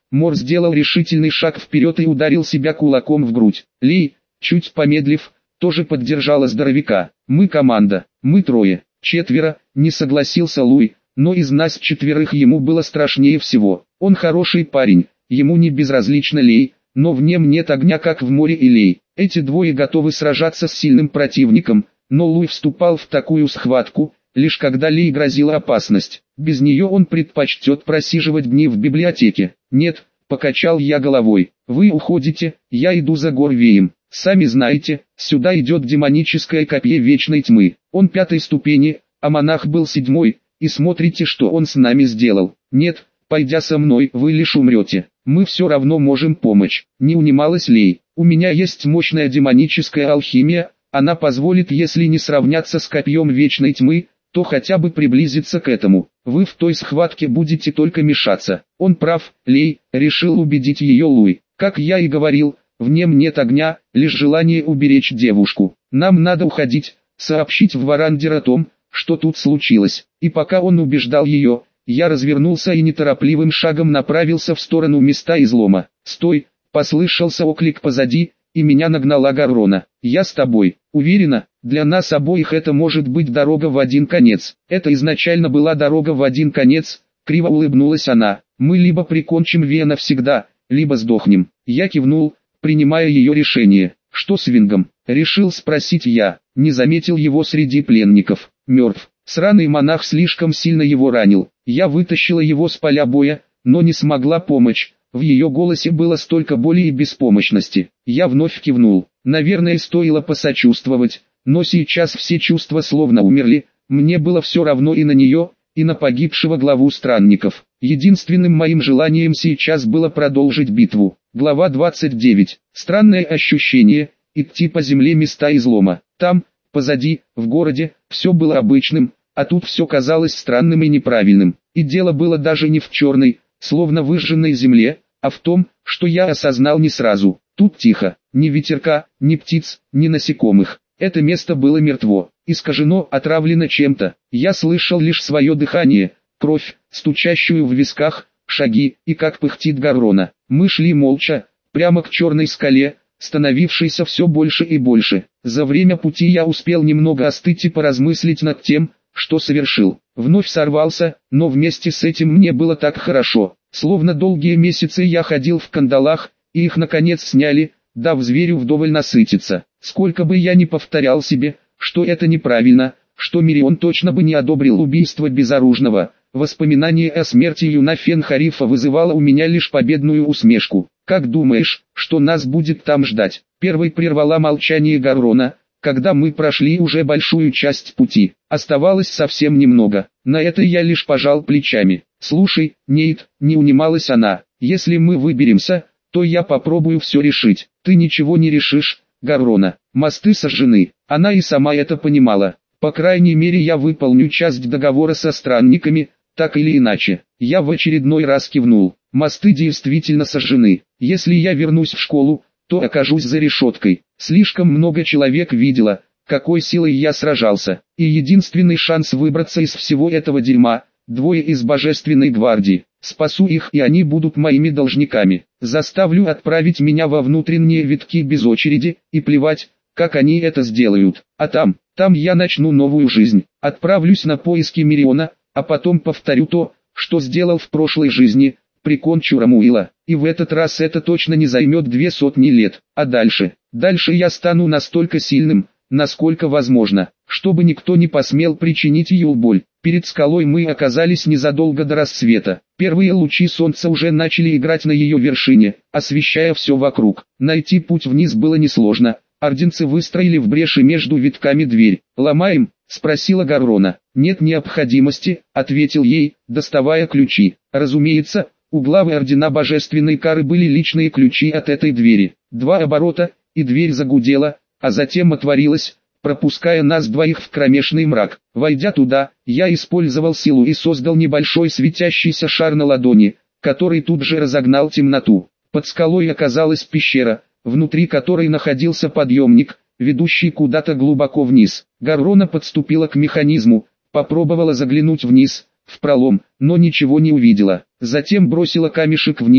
Мор сделал решительный шаг вперед и ударил себя кулаком в грудь. Лей, чуть помедлив, тоже поддержала здоровяка. Мы команда, мы трое, четверо, не согласился Луи, но из нас четверых ему было страшнее всего. Он хороший парень, ему не безразлично Лей, но в нем нет огня, как в море и Лей. Эти двое готовы сражаться с сильным противником, но Луи вступал в такую схватку, лишь когда Лей грозила опасность. Без нее он предпочтет просиживать дни в библиотеке. Нет, покачал я головой. Вы уходите, я иду за Горвеем. Сами знаете, сюда идет демоническое копье вечной тьмы. Он пятой ступени, а монах был седьмой, и смотрите, что он с нами сделал. Нет, пойдя со мной, вы лишь умрете. Мы все равно можем помочь. Не унималась Лей. У меня есть мощная демоническая алхимия, она позволит, если не сравняться с копьем вечной тьмы, то хотя бы приблизиться к этому. Вы в той схватке будете только мешаться. Он прав, Лей, решил убедить ее Луи. Как я и говорил, в нем нет огня, лишь желание уберечь девушку. Нам надо уходить, сообщить в Варандер о том, что тут случилось. И пока он убеждал ее, я развернулся и неторопливым шагом направился в сторону места излома. «Стой!» — послышался оклик позади, и меня нагнала Гаррона. «Я с тобой. Уверена, для нас обоих это может быть дорога в один конец». Это изначально была дорога в один конец, криво улыбнулась она. «Мы либо прикончим Вея навсегда, либо сдохнем». Я кивнул, принимая ее решение. «Что с Вингом?» — решил спросить я. Не заметил его среди пленников. Мертв. Сраный монах слишком сильно его ранил. Я вытащила его с поля боя, но не смогла помочь. В ее голосе было столько боли и беспомощности. Я вновь кивнул. Наверное, стоило посочувствовать, но сейчас все чувства словно умерли. Мне было все равно и на нее, и на погибшего главу странников. Единственным моим желанием сейчас было продолжить битву. Глава двадцать девять. Странное ощущение – идти по земле места излома. Там, позади, в городе, все было обычным, а тут все казалось странным и неправильным. И дело было даже не в черной, словно выжженной земле, а в том, что я осознал не сразу. Тут тихо, ни ветерка, ни птиц, ни насекомых. Это место было мертво, искажено, отравлено чем-то. Я слышал лишь свое дыхание, кровь, стучащую в висках, шаги, и как пыхтит Гаррона. Мы шли молча, прямо к черной скале, становившейся все больше и больше. За время пути я успел немного остыть и поразмыслить над тем, что совершил. Вновь сорвался, но вместе с этим мне было так хорошо. Словно долгие месяцы я ходил в кандалах, и их наконец сняли, дав зверю вдоволь насытиться. Сколько бы я ни повторял себе, что это неправильно, что Мирион точно бы не одобрил убийство безоружного, воспоминание о смерти Юна Фенхарифа вызывало у меня лишь победную усмешку. «Как думаешь, что нас будет там ждать?» Первой прервала молчание Гаррона, когда мы прошли уже большую часть пути. Оставалось совсем немного. На это я лишь пожал плечами. «Слушай, Нейт», — не унималась она, — «если мы выберемся, то я попробую все решить». «Ты ничего не решишь, Гаррона. Мосты сожжены». Она и сама это понимала. «По крайней мере, я выполню часть договора со странниками, так или иначе». Я в очередной раз кивнул. Мосты действительно сожжены. Если я вернусь в школу, то окажусь за решеткой. Слишком много человек видело, какой силой я сражался. И единственный шанс выбраться из всего этого дерьма – двое из Божественной гвардии. Спасу их, и они будут моими должниками. Заставлю отправить меня во внутренние витки без очереди, и плевать, как они это сделают. А там, там я начну новую жизнь. Отправлюсь на поиски Мириона, а потом повторю то, что сделал в прошлой жизни, прикончу Рамуила. И в этот раз это точно не займет две сотни лет. А дальше? Дальше я стану настолько сильным, насколько возможно, чтобы никто не посмел причинить ее боль. Перед скалой мы оказались незадолго до рассвета. Первые лучи солнца уже начали играть на ее вершине, освещая все вокруг. Найти путь вниз было несложно. Орденцы выстроили в бреши между витками дверь. «Ломаем?» — спросила Гаррона. «Нет необходимости», — ответил ей, доставая ключи. Разумеется, у главы ордена Божественной Кары были личные ключи от этой двери. Два оборота, и дверь загудела, а затем отворилась, пропуская нас двоих в кромешный мрак. Войдя туда, я использовал силу и создал небольшой светящийся шар на ладони, который тут же разогнал темноту. Под скалой оказалась пещера, внутри которой находился подъемник, ведущий куда-то глубоко вниз. Гаррона подступила к механизму, попробовала заглянуть вниз, в пролом, но ничего не увидела. Затем бросила камешек вниз,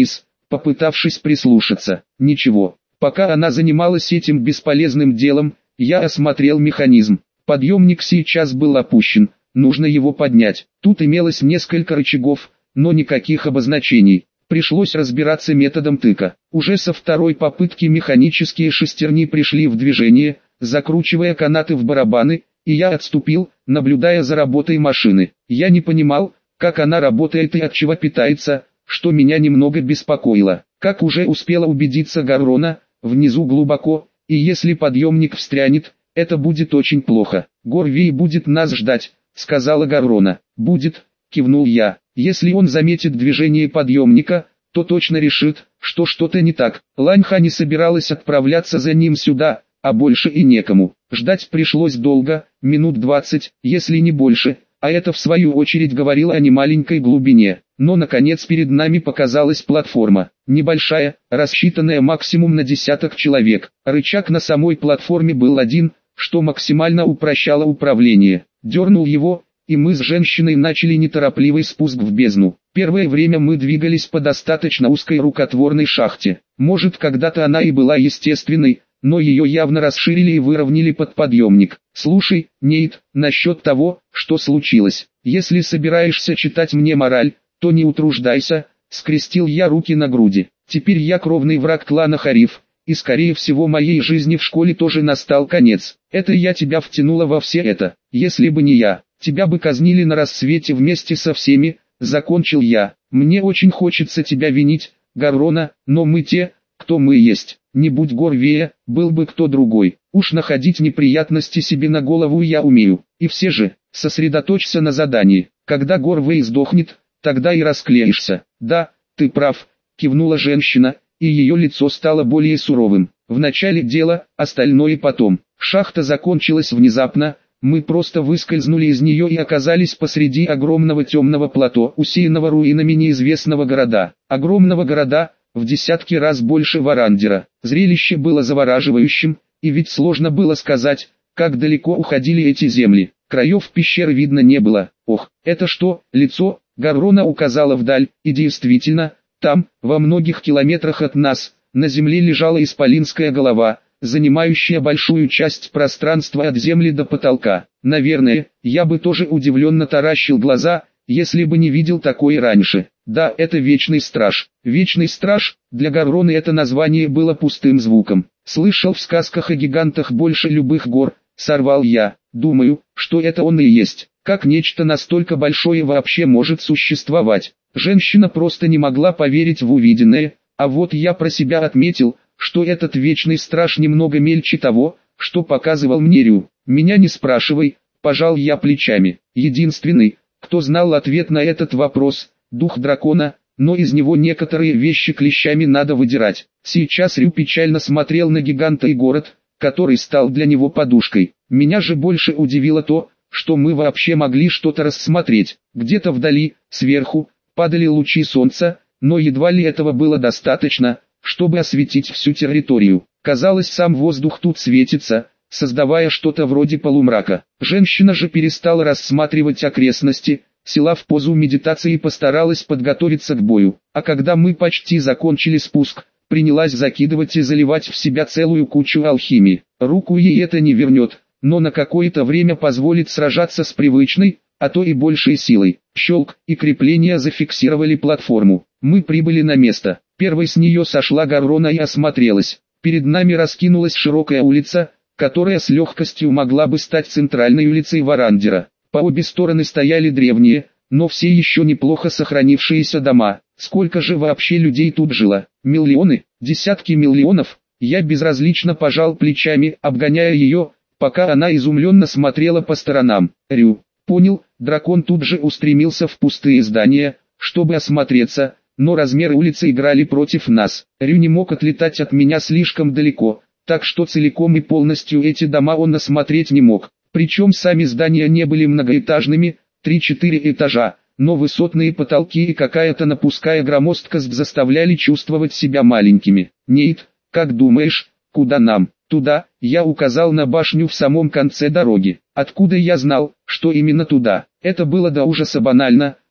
попытавшись прислушаться. Ничего. Пока она занималась этим бесполезным делом, я осмотрел механизм. Подъемник сейчас был опущен, нужно его поднять. Тут имелось несколько рычагов, но никаких обозначений. Пришлось разбираться методом тыка. Уже со второй попытки механические шестерни пришли в движение, закручивая канаты в барабаны, и я отступил, наблюдая за работой машины. Я не понимал, как она работает и от чего питается, что меня немного беспокоило. Как уже успела убедиться Гаррона, внизу глубоко, и если подъемник встрянет, это будет очень плохо. Горвей будет нас ждать, сказала Гаррона. Будет, кивнул я. Если он заметит движение подъемника, то точно решит, что что-то не так. Ланьха не собиралась отправляться за ним сюда, а больше и некому. Ждать пришлось долго, минут двадцать, если не больше, а это в свою очередь говорило о немаленькой глубине. Но наконец перед нами показалась платформа. Небольшая, рассчитанная максимум на десяток человек. Рычаг на самой платформе был один, что максимально упрощало управление. Дернул его, и мы с женщиной начали неторопливый спуск в бездну. Первое время мы двигались по достаточно узкой рукотворной шахте. Может, когда-то она и была естественной, но ее явно расширили и выровняли под подъемник. Слушай, Нейт, насчет того, что случилось. Если собираешься читать мне мораль, то не утруждайся, скрестил я руки на груди. Теперь я кровный враг клана Хариф, и скорее всего моей жизни в школе тоже настал конец. Это я тебя втянула во все это. Если бы не я, тебя бы казнили на рассвете вместе со всеми, закончил я. Мне очень хочется тебя винить, Гаррона, но мы те, кто мы есть. Не будь Горвея, был бы кто другой. Уж находить неприятности себе на голову я умею. И все же, сосредоточься на задании. Когда Горвей сдохнет, тогда и расклеишься. Да, ты прав, кивнула женщина, и ее лицо стало более суровым. В начале дела, остальное потом. Шахта закончилась внезапно, мы просто выскользнули из нее и оказались посреди огромного темного плато, усеянного руинами неизвестного города. Огромного города, в десятки раз больше Варандера. Зрелище было завораживающим, и ведь сложно было сказать, как далеко уходили эти земли. Краев пещер видно не было. Ох, это что, лицо? Гаррона указала вдаль, и действительно, там, во многих километрах от нас, на земле лежала исполинская голова, занимающая большую часть пространства от земли до потолка. Наверное, я бы тоже удивленно таращил глаза, если бы не видел такое раньше. Да, это Вечный Страж. Вечный Страж, для Гарроны это название было пустым звуком. Слышал в сказках о гигантах больше любых гор, сорвал я. Думаю, что это он и есть. Как нечто настолько большое вообще может существовать? Женщина просто не могла поверить в увиденное, а вот я про себя отметил, что этот Вечный Страж немного мельче того, что показывал мне Рю. Меня не спрашивай, пожал я плечами. Единственный, кто знал ответ на этот вопрос, дух дракона, но из него некоторые вещи клещами надо выдирать. Сейчас Рю печально смотрел на гиганта и город, который стал для него подушкой. Меня же больше удивило то, что мы вообще могли что-то рассмотреть. Где-то вдали, сверху, падали лучи солнца, но едва ли этого было достаточно, чтобы осветить всю территорию. Казалось, сам воздух тут светится, создавая что-то вроде полумрака. Женщина же перестала рассматривать окрестности, села в позу медитации и постаралась подготовиться к бою. А когда мы почти закончили спуск, принялась закидывать и заливать в себя целую кучу алхимии. Руку ей это не вернет, но на какое-то время позволит сражаться с привычной, а то и большей силой. Щелк, и крепления зафиксировали платформу. Мы прибыли на место. Первой с нее сошла Гаррона и осмотрелась. Перед нами раскинулась широкая улица, которая с легкостью могла бы стать центральной улицей Варандера. По обе стороны стояли древние, но все еще неплохо сохранившиеся дома. Сколько же вообще людей тут жило? Миллионы? Десятки миллионов? Я безразлично пожал плечами, обгоняя ее, пока она изумленно смотрела по сторонам. Рю. Понял, дракон тут же устремился в пустые здания, чтобы осмотреться, но размеры улицы играли против нас. Рю не мог отлетать от меня слишком далеко, так что целиком и полностью эти дома он осмотреть не мог. Причем сами здания не были многоэтажными, три-четыре этажа, но высотные потолки и какая-то напуская громоздкость заставляли чувствовать себя маленькими. Нейт, как думаешь, куда нам? Туда, я указал на башню в самом конце дороги. Откуда я знал, что именно туда? Это было до ужаса банально,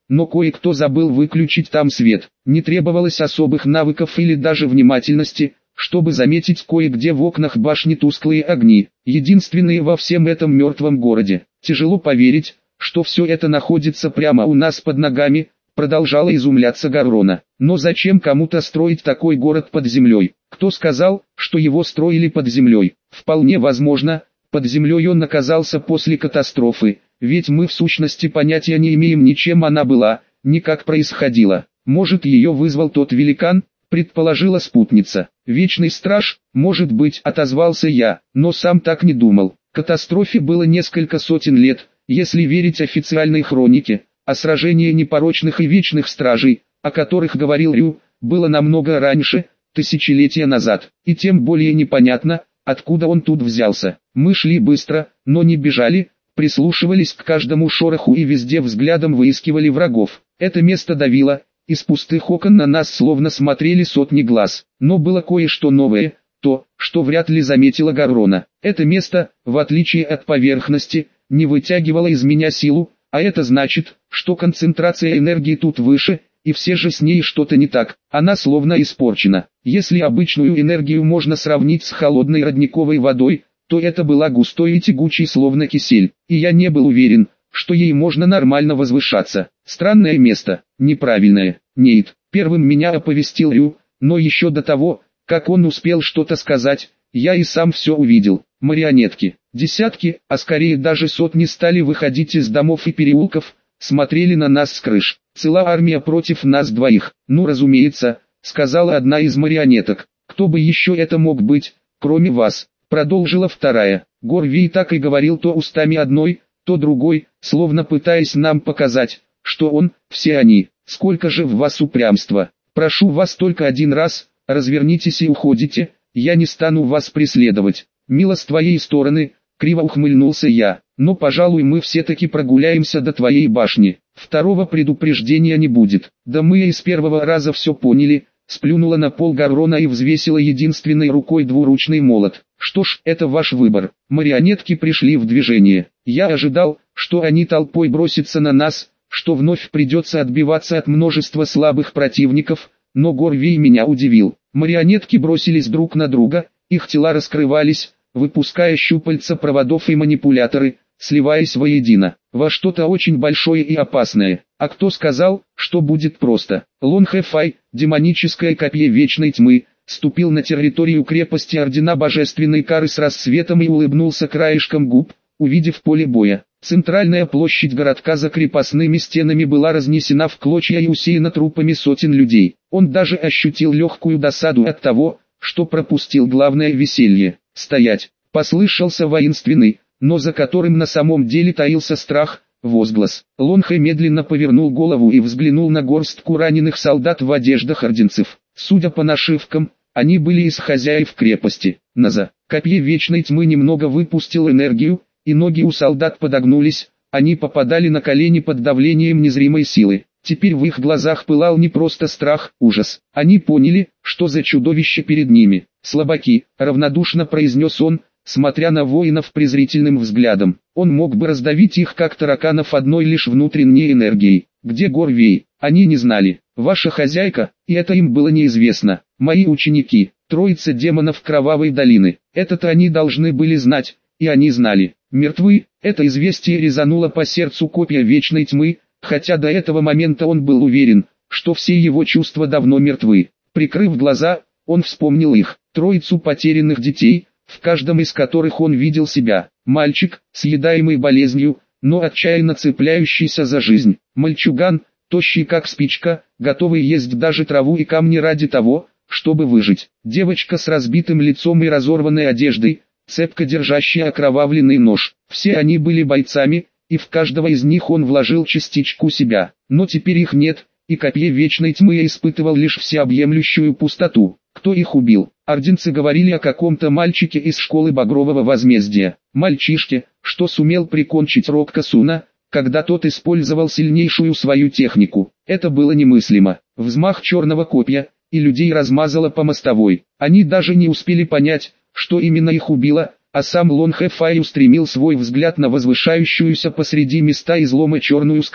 но кое-кто забыл выключить там свет. Не требовалось особых навыков или даже внимательности, чтобы заметить кое-где в окнах башни тусклые огни, единственные во всем этом мертвом городе. Тяжело поверить, что все это находится прямо у нас под ногами, продолжала изумляться Гаррона. Но зачем кому-то строить такой город под землей? Кто сказал, что его строили под землей? Вполне возможно, под землей он оказался после катастрофы, ведь мы в сущности понятия не имеем ни чем она была, ни как происходила. Может, ее вызвал тот великан, предположила спутница. Вечный страж, может быть, отозвался я, но сам так не думал. Катастрофе было несколько сотен лет, если верить официальной хронике, а сражение непорочных и вечных стражей, о которых говорил Рю, было намного раньше, тысячелетия назад, и тем более непонятно, откуда он тут взялся. Мы шли быстро, но не бежали, прислушивались к каждому шороху и везде взглядом выискивали врагов. Это место давило, из пустых окон на нас словно смотрели сотни глаз, но было кое-что новое, то, что вряд ли заметила Гаррона. Это место, в отличие от поверхности, не вытягивало из меня силу, а это значит, что концентрация энергии тут выше, и все же с ней что-то не так, она словно испорчена. Если обычную энергию можно сравнить с холодной родниковой водой, то это была густой и тягучей словно кисель, и я не был уверен, что ей можно нормально возвышаться. Странное место, неправильное. Нейт, первым меня оповестил Рю, но еще до того, как он успел что-то сказать, я и сам все увидел. Марионетки, десятки, а скорее даже сотни стали выходить из домов и переулков, смотрели на нас с крыш. Цела армия против нас двоих. Ну разумеется, сказала одна из марионеток. Кто бы еще это мог быть, кроме вас, продолжила вторая. Горвей так и говорил то устами одной, то другой, словно пытаясь нам показать, что он, все они. Сколько же в вас упрямства. Прошу вас только один раз, развернитесь и уходите, я не стану вас преследовать. Мило с твоей стороны, криво ухмыльнулся я, но пожалуй мы все-таки прогуляемся до твоей башни. Второго предупреждения не будет. Да мы и с первого раза все поняли, сплюнула на пол Гаррона и взвесила единственной рукой двуручный молот. Что ж, это ваш выбор. Марионетки пришли в движение. Я ожидал, что они толпой бросятся на нас, что вновь придется отбиваться от множества слабых противников, но Горвей меня удивил. Марионетки бросились друг на друга, их тела раскрывались, выпуская щупальца проводов и манипуляторы, сливаясь воедино, во что-то очень большое и опасное. А кто сказал, что будет просто? Лон Хэфай, демоническое копье вечной тьмы, ступил на территорию крепости Ордена Божественной Кары с рассветом и улыбнулся краешком губ, увидев поле боя. Центральная площадь городка за крепостными стенами была разнесена в клочья и усеяна трупами сотен людей. Он даже ощутил легкую досаду от того, что пропустил главное веселье. «Стоять!» — послышался воинственный, но за которым на самом деле таился страх, возглас. Лонхэ медленно повернул голову и взглянул на горстку раненых солдат в одеждах орденцев. Судя по нашивкам, они были из хозяев крепости. Наза, копье вечной тьмы немного выпустил энергию, и ноги у солдат подогнулись, они попадали на колени под давлением незримой силы. Теперь в их глазах пылал не просто страх, ужас. Они поняли, что за чудовище перед ними. «Слабаки», — равнодушно произнес он, смотря на воинов презрительным взглядом. Он мог бы раздавить их как тараканов одной лишь внутренней энергией. Где Горвей? Они не знали. Ваша хозяйка, и это им было неизвестно. Мои ученики, троица демонов Кровавой долины. Это-то они должны были знать, и они знали. Мертвы, это известие резануло по сердцу копья вечной тьмы, хотя до этого момента он был уверен, что все его чувства давно мертвы. Прикрыв глаза, он вспомнил их, троицу потерянных детей, в каждом из которых он видел себя. Мальчик, съедаемый болезнью, но отчаянно цепляющийся за жизнь. Мальчуган, тощий как спичка, готовый есть даже траву и камни ради того, чтобы выжить. Девочка с разбитым лицом и разорванной одеждой, цепко держащая окровавленный нож. Все они были бойцами, и в каждого из них он вложил частичку себя. Но теперь их нет, и копье вечной тьмы испытывал лишь всеобъемлющую пустоту. Кто их убил? Орденцы говорили о каком-то мальчике из школы Багрового Возмездия. Мальчишке, что сумел прикончить Рокка Суна, когда тот использовал сильнейшую свою технику. Это было немыслимо. Взмах черного копья, и людей размазало по мостовой. Они даже не успели понять, что именно их убило, а сам Лон Хэфай устремил свой взгляд на возвышающуюся посреди места излома черную скалу.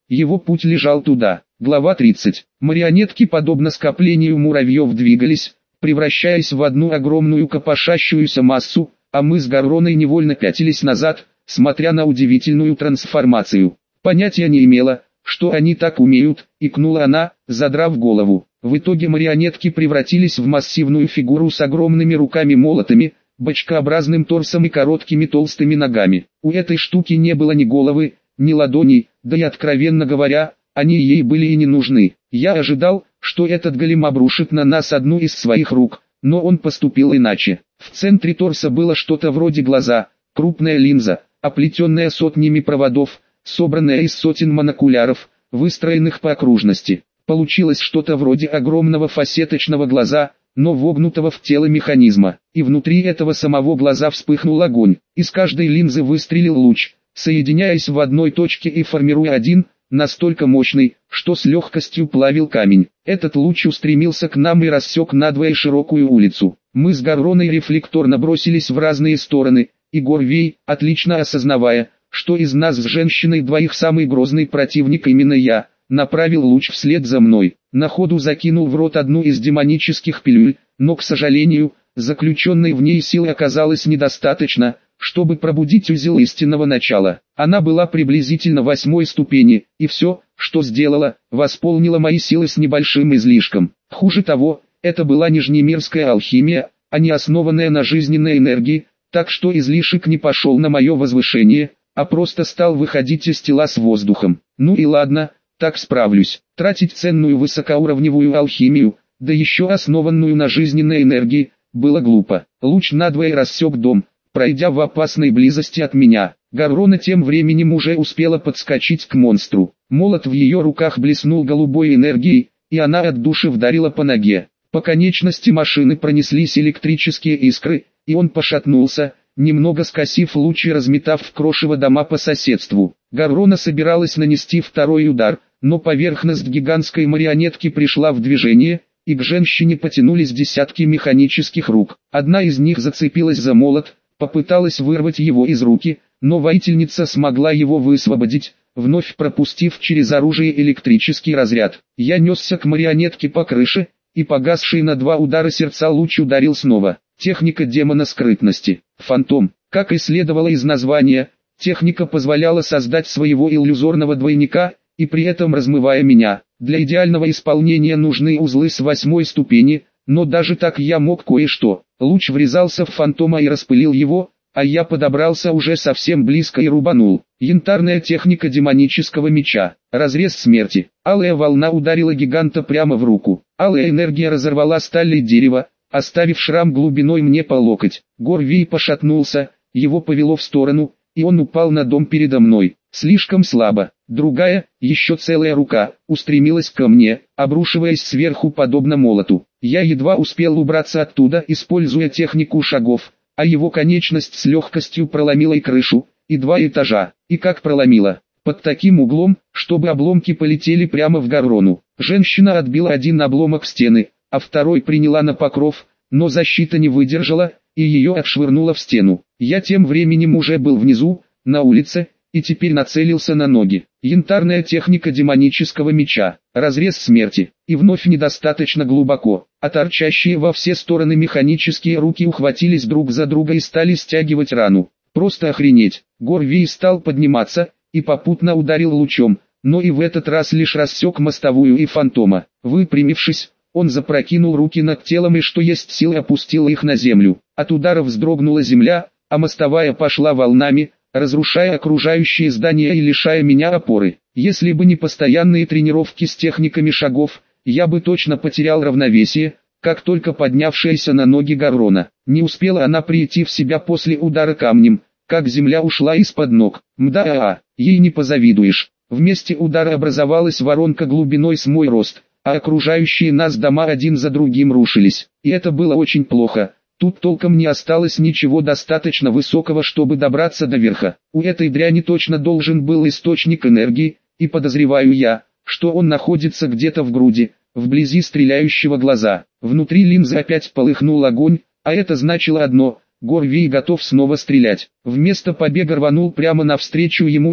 его путь лежал туда. Глава тридцать. Марионетки, подобно скоплению муравьев, двигались, превращаясь в одну огромную копошащуюся массу, а мы с Гарроной невольно пятились назад, смотря на удивительную трансформацию. Понятия не имела, что они так умеют, икнула она, задрав голову. В итоге марионетки превратились в массивную фигуру с огромными руками-молотами, бочкообразным торсом и короткими толстыми ногами. У этой штуки не было ни головы, ни ладоней, да и, откровенно говоря, они ей были и не нужны. Я ожидал, что этот голем обрушит на нас одну из своих рук, но он поступил иначе. В центре торса было что-то вроде глаза, крупная линза, оплетенная сотнями проводов, собранная из сотен монокуляров, выстроенных по окружности. Получилось что-то вроде огромного фасеточного глаза, но вогнутого в тело механизма. И внутри этого самого глаза вспыхнул огонь. Из каждой линзы выстрелил луч, соединяясь в одной точке и формируя один, настолько мощный, что с легкостью плавил камень. Этот луч устремился к нам и рассек надвое широкую улицу. Мы с Гарроной рефлекторно бросились в разные стороны, и Горвей, отлично осознавая, что из нас с женщиной двоих самый грозный противник именно я, направил луч вслед за мной. На ходу закинул в рот одну из демонических пилюль, но, к сожалению, заключенной в ней силы оказалось недостаточно, чтобы пробудить узел истинного начала. Она была приблизительно восьмой ступени, и все, что сделала, восполнила мои силы с небольшим излишком. Хуже того, это была нижнемирская алхимия, а не основанная на жизненной энергии, так что излишек не пошел на мое возвышение, а просто стал выходить из тела с воздухом. Ну и ладно, так справлюсь. Тратить ценную высокоуровневую алхимию, да еще основанную на жизненной энергии, было глупо. Луч надвое рассек дом, пройдя в опасной близости от меня. Гаррона тем временем уже успела подскочить к монстру. Молот в ее руках блеснул голубой энергией, и она от души вдарила по ноге. По конечности машины пронеслись электрические искры, и он пошатнулся, немного скосив луч и разметав в крошево дома по соседству. Гаррона собиралась нанести второй удар, но поверхность гигантской марионетки пришла в движение, и к женщине потянулись десятки механических рук. Одна из них зацепилась за молот, попыталась вырвать его из руки, но воительница смогла его высвободить, вновь пропустив через оружие электрический разряд. Я несся к марионетке по крыше, и погасший на два удара сердца луч ударил снова. Техника демона скрытности. Фантом. Как и следовало из названия, техника позволяла создать своего иллюзорного двойника, и при этом размывая меня. Для идеального исполнения нужны узлы с восьмой ступени, но даже так я мог кое-что. Луч врезался в фантома и распылил его, а я подобрался уже совсем близко и рубанул. Янтарная техника демонического меча. Разрез смерти. Алая волна ударила гиганта прямо в руку. Алая энергия разорвала сталь и дерево, оставив шрам глубиной мне по локоть. Горвей пошатнулся, его повело в сторону, и он упал на дом передо мной. Слишком слабо. Другая, еще целая рука, устремилась ко мне, обрушиваясь сверху подобно молоту. Я едва успел убраться оттуда, используя технику шагов, а его конечность с легкостью проломила и крышу, и два этажа. И как проломила? Под таким углом, чтобы обломки полетели прямо в Гаррону. Женщина отбила один обломок стены, а второй приняла на покров, но защита не выдержала, и ее отшвырнуло в стену. Я тем временем уже был внизу, на улице, и теперь нацелился на ноги. Янтарная техника демонического меча. Разрез смерти. И вновь недостаточно глубоко. А торчащие во все стороны механические руки ухватились друг за друга и стали стягивать рану. Просто охренеть. Горвей стал подниматься, и попутно ударил лучом, но и в этот раз лишь рассек мостовую и фантома. Выпрямившись, он запрокинул руки над телом и что есть силы опустил их на землю. От удара вздрогнула земля, а мостовая пошла волнами, разрушая окружающие здания и лишая меня опоры. Если бы не постоянные тренировки с техниками шагов, я бы точно потерял равновесие, как только поднявшаяся на ноги Гаррона. Не успела она прийти в себя после удара камнем, как земля ушла из-под ног. Мда-а, ей не позавидуешь. В месте удара образовалась воронка глубиной с мой рост, а окружающие нас дома один за другим рушились. И это было очень плохо. Тут толком не осталось ничего достаточно высокого, чтобы добраться до верха. У этой дряни точно должен был источник энергии, и подозреваю я, что он находится где-то в груди, вблизи стреляющего глаза. Внутри линзы опять полыхнул огонь, а это значило одно: Горвей готов снова стрелять. Вместо побега рванул прямо навстречу ему и,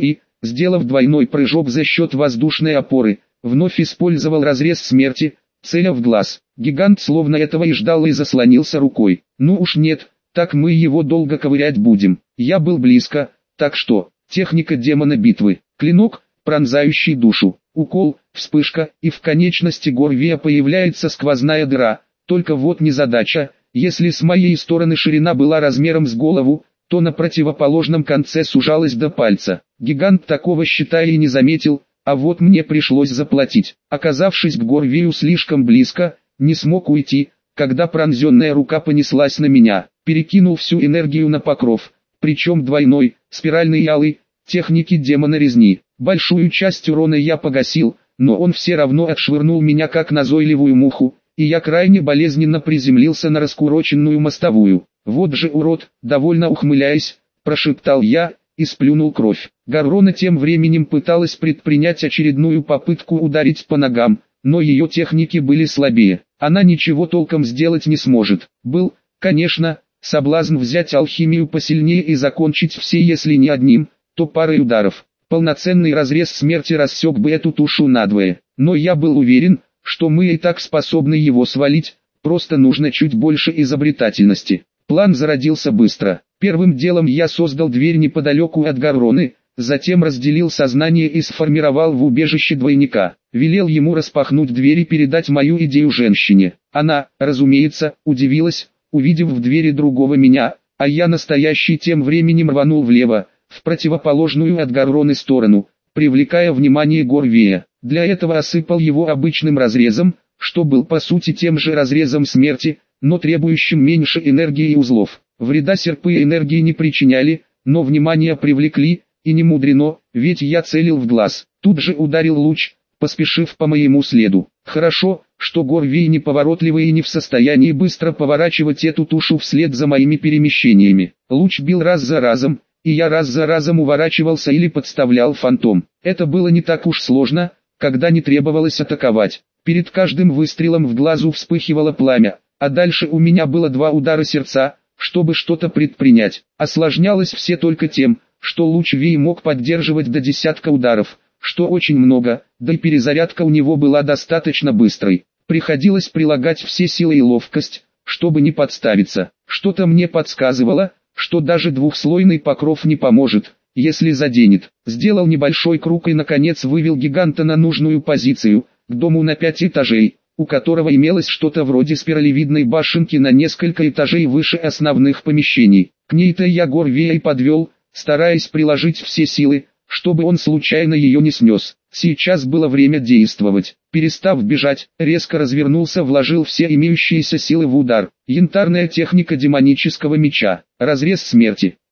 Сделав двойной прыжок за счет воздушной опоры, вновь использовал разрез смерти, целя в глаз. Гигант словно этого и ждал и заслонился рукой. Ну уж нет, так мы его долго ковырять будем. Я был близко, так что, техника демона битвы, клинок, пронзающий душу, укол, вспышка, и в конечности Горвия появляется сквозная дыра. Только вот незадача, если с моей стороны ширина была размером с голову, то на противоположном конце сужалась до пальца. Гигант такого считая и не заметил, а вот мне пришлось заплатить. Оказавшись к Горвию слишком близко, не смог уйти, когда пронзенная рука понеслась на меня, перекинул всю энергию на покров, причем двойной, спиральный и алый, техники демона резни. Большую часть урона я погасил, но он все равно отшвырнул меня как назойливую муху, и я крайне болезненно приземлился на раскуроченную мостовую. «Вот же урод!» — довольно ухмыляясь, прошептал я, и сплюнул кровь. Гаррона тем временем пыталась предпринять очередную попытку ударить по ногам, но ее техники были слабее. Она ничего толком сделать не сможет. Был, конечно, соблазн взять алхимию посильнее и закончить все, если не одним, то парой ударов. Полноценный разрез смерти рассек бы эту тушу надвое. Но я был уверен, что мы и так способны его свалить, просто нужно чуть больше изобретательности. План зародился быстро. Первым делом я создал дверь неподалеку от Гарроны, затем разделил сознание и сформировал в убежище двойника. Велел ему распахнуть дверь и передать мою идею женщине. Она, разумеется, удивилась, увидев в двери другого меня, а я настоящий тем временем рванул влево, в противоположную от Гарроны сторону, привлекая внимание Горвия. Для этого осыпал его обычным разрезом, что был по сути тем же разрезом смерти, но требующим меньше энергии и узлов. Вреда серпы энергии не причиняли, но внимание привлекли, и не мудрено, ведь я целил в глаз. Тут же ударил луч, поспешив по моему следу. Хорошо, что Горвий неповоротливый и не в состоянии быстро поворачивать эту тушу вслед за моими перемещениями. Луч бил раз за разом, и я раз за разом уворачивался или подставлял фантом. Это было не так уж сложно, когда не требовалось атаковать. Перед каждым выстрелом в глазу вспыхивало пламя, а дальше у меня было два удара сердца, чтобы что-то предпринять. Осложнялось все только тем, что луч Вий мог поддерживать до десятка ударов, что очень много, да и перезарядка у него была достаточно быстрой. Приходилось прилагать все силы и ловкость, чтобы не подставиться. Что-то мне подсказывало, что даже двухслойный покров не поможет, если заденет. Сделал небольшой круг и наконец вывел гиганта на нужную позицию, к дому на пять этажей, у которого имелось что-то вроде спиралевидной башенки на несколько этажей выше основных помещений. К ней-то я Горвия и подвел, стараясь приложить все силы, чтобы он случайно ее не снес. Сейчас было время действовать. Перестав бежать, резко развернулся, вложил все имеющиеся силы в удар. Янтарная техника демонического меча. Разрез смерти.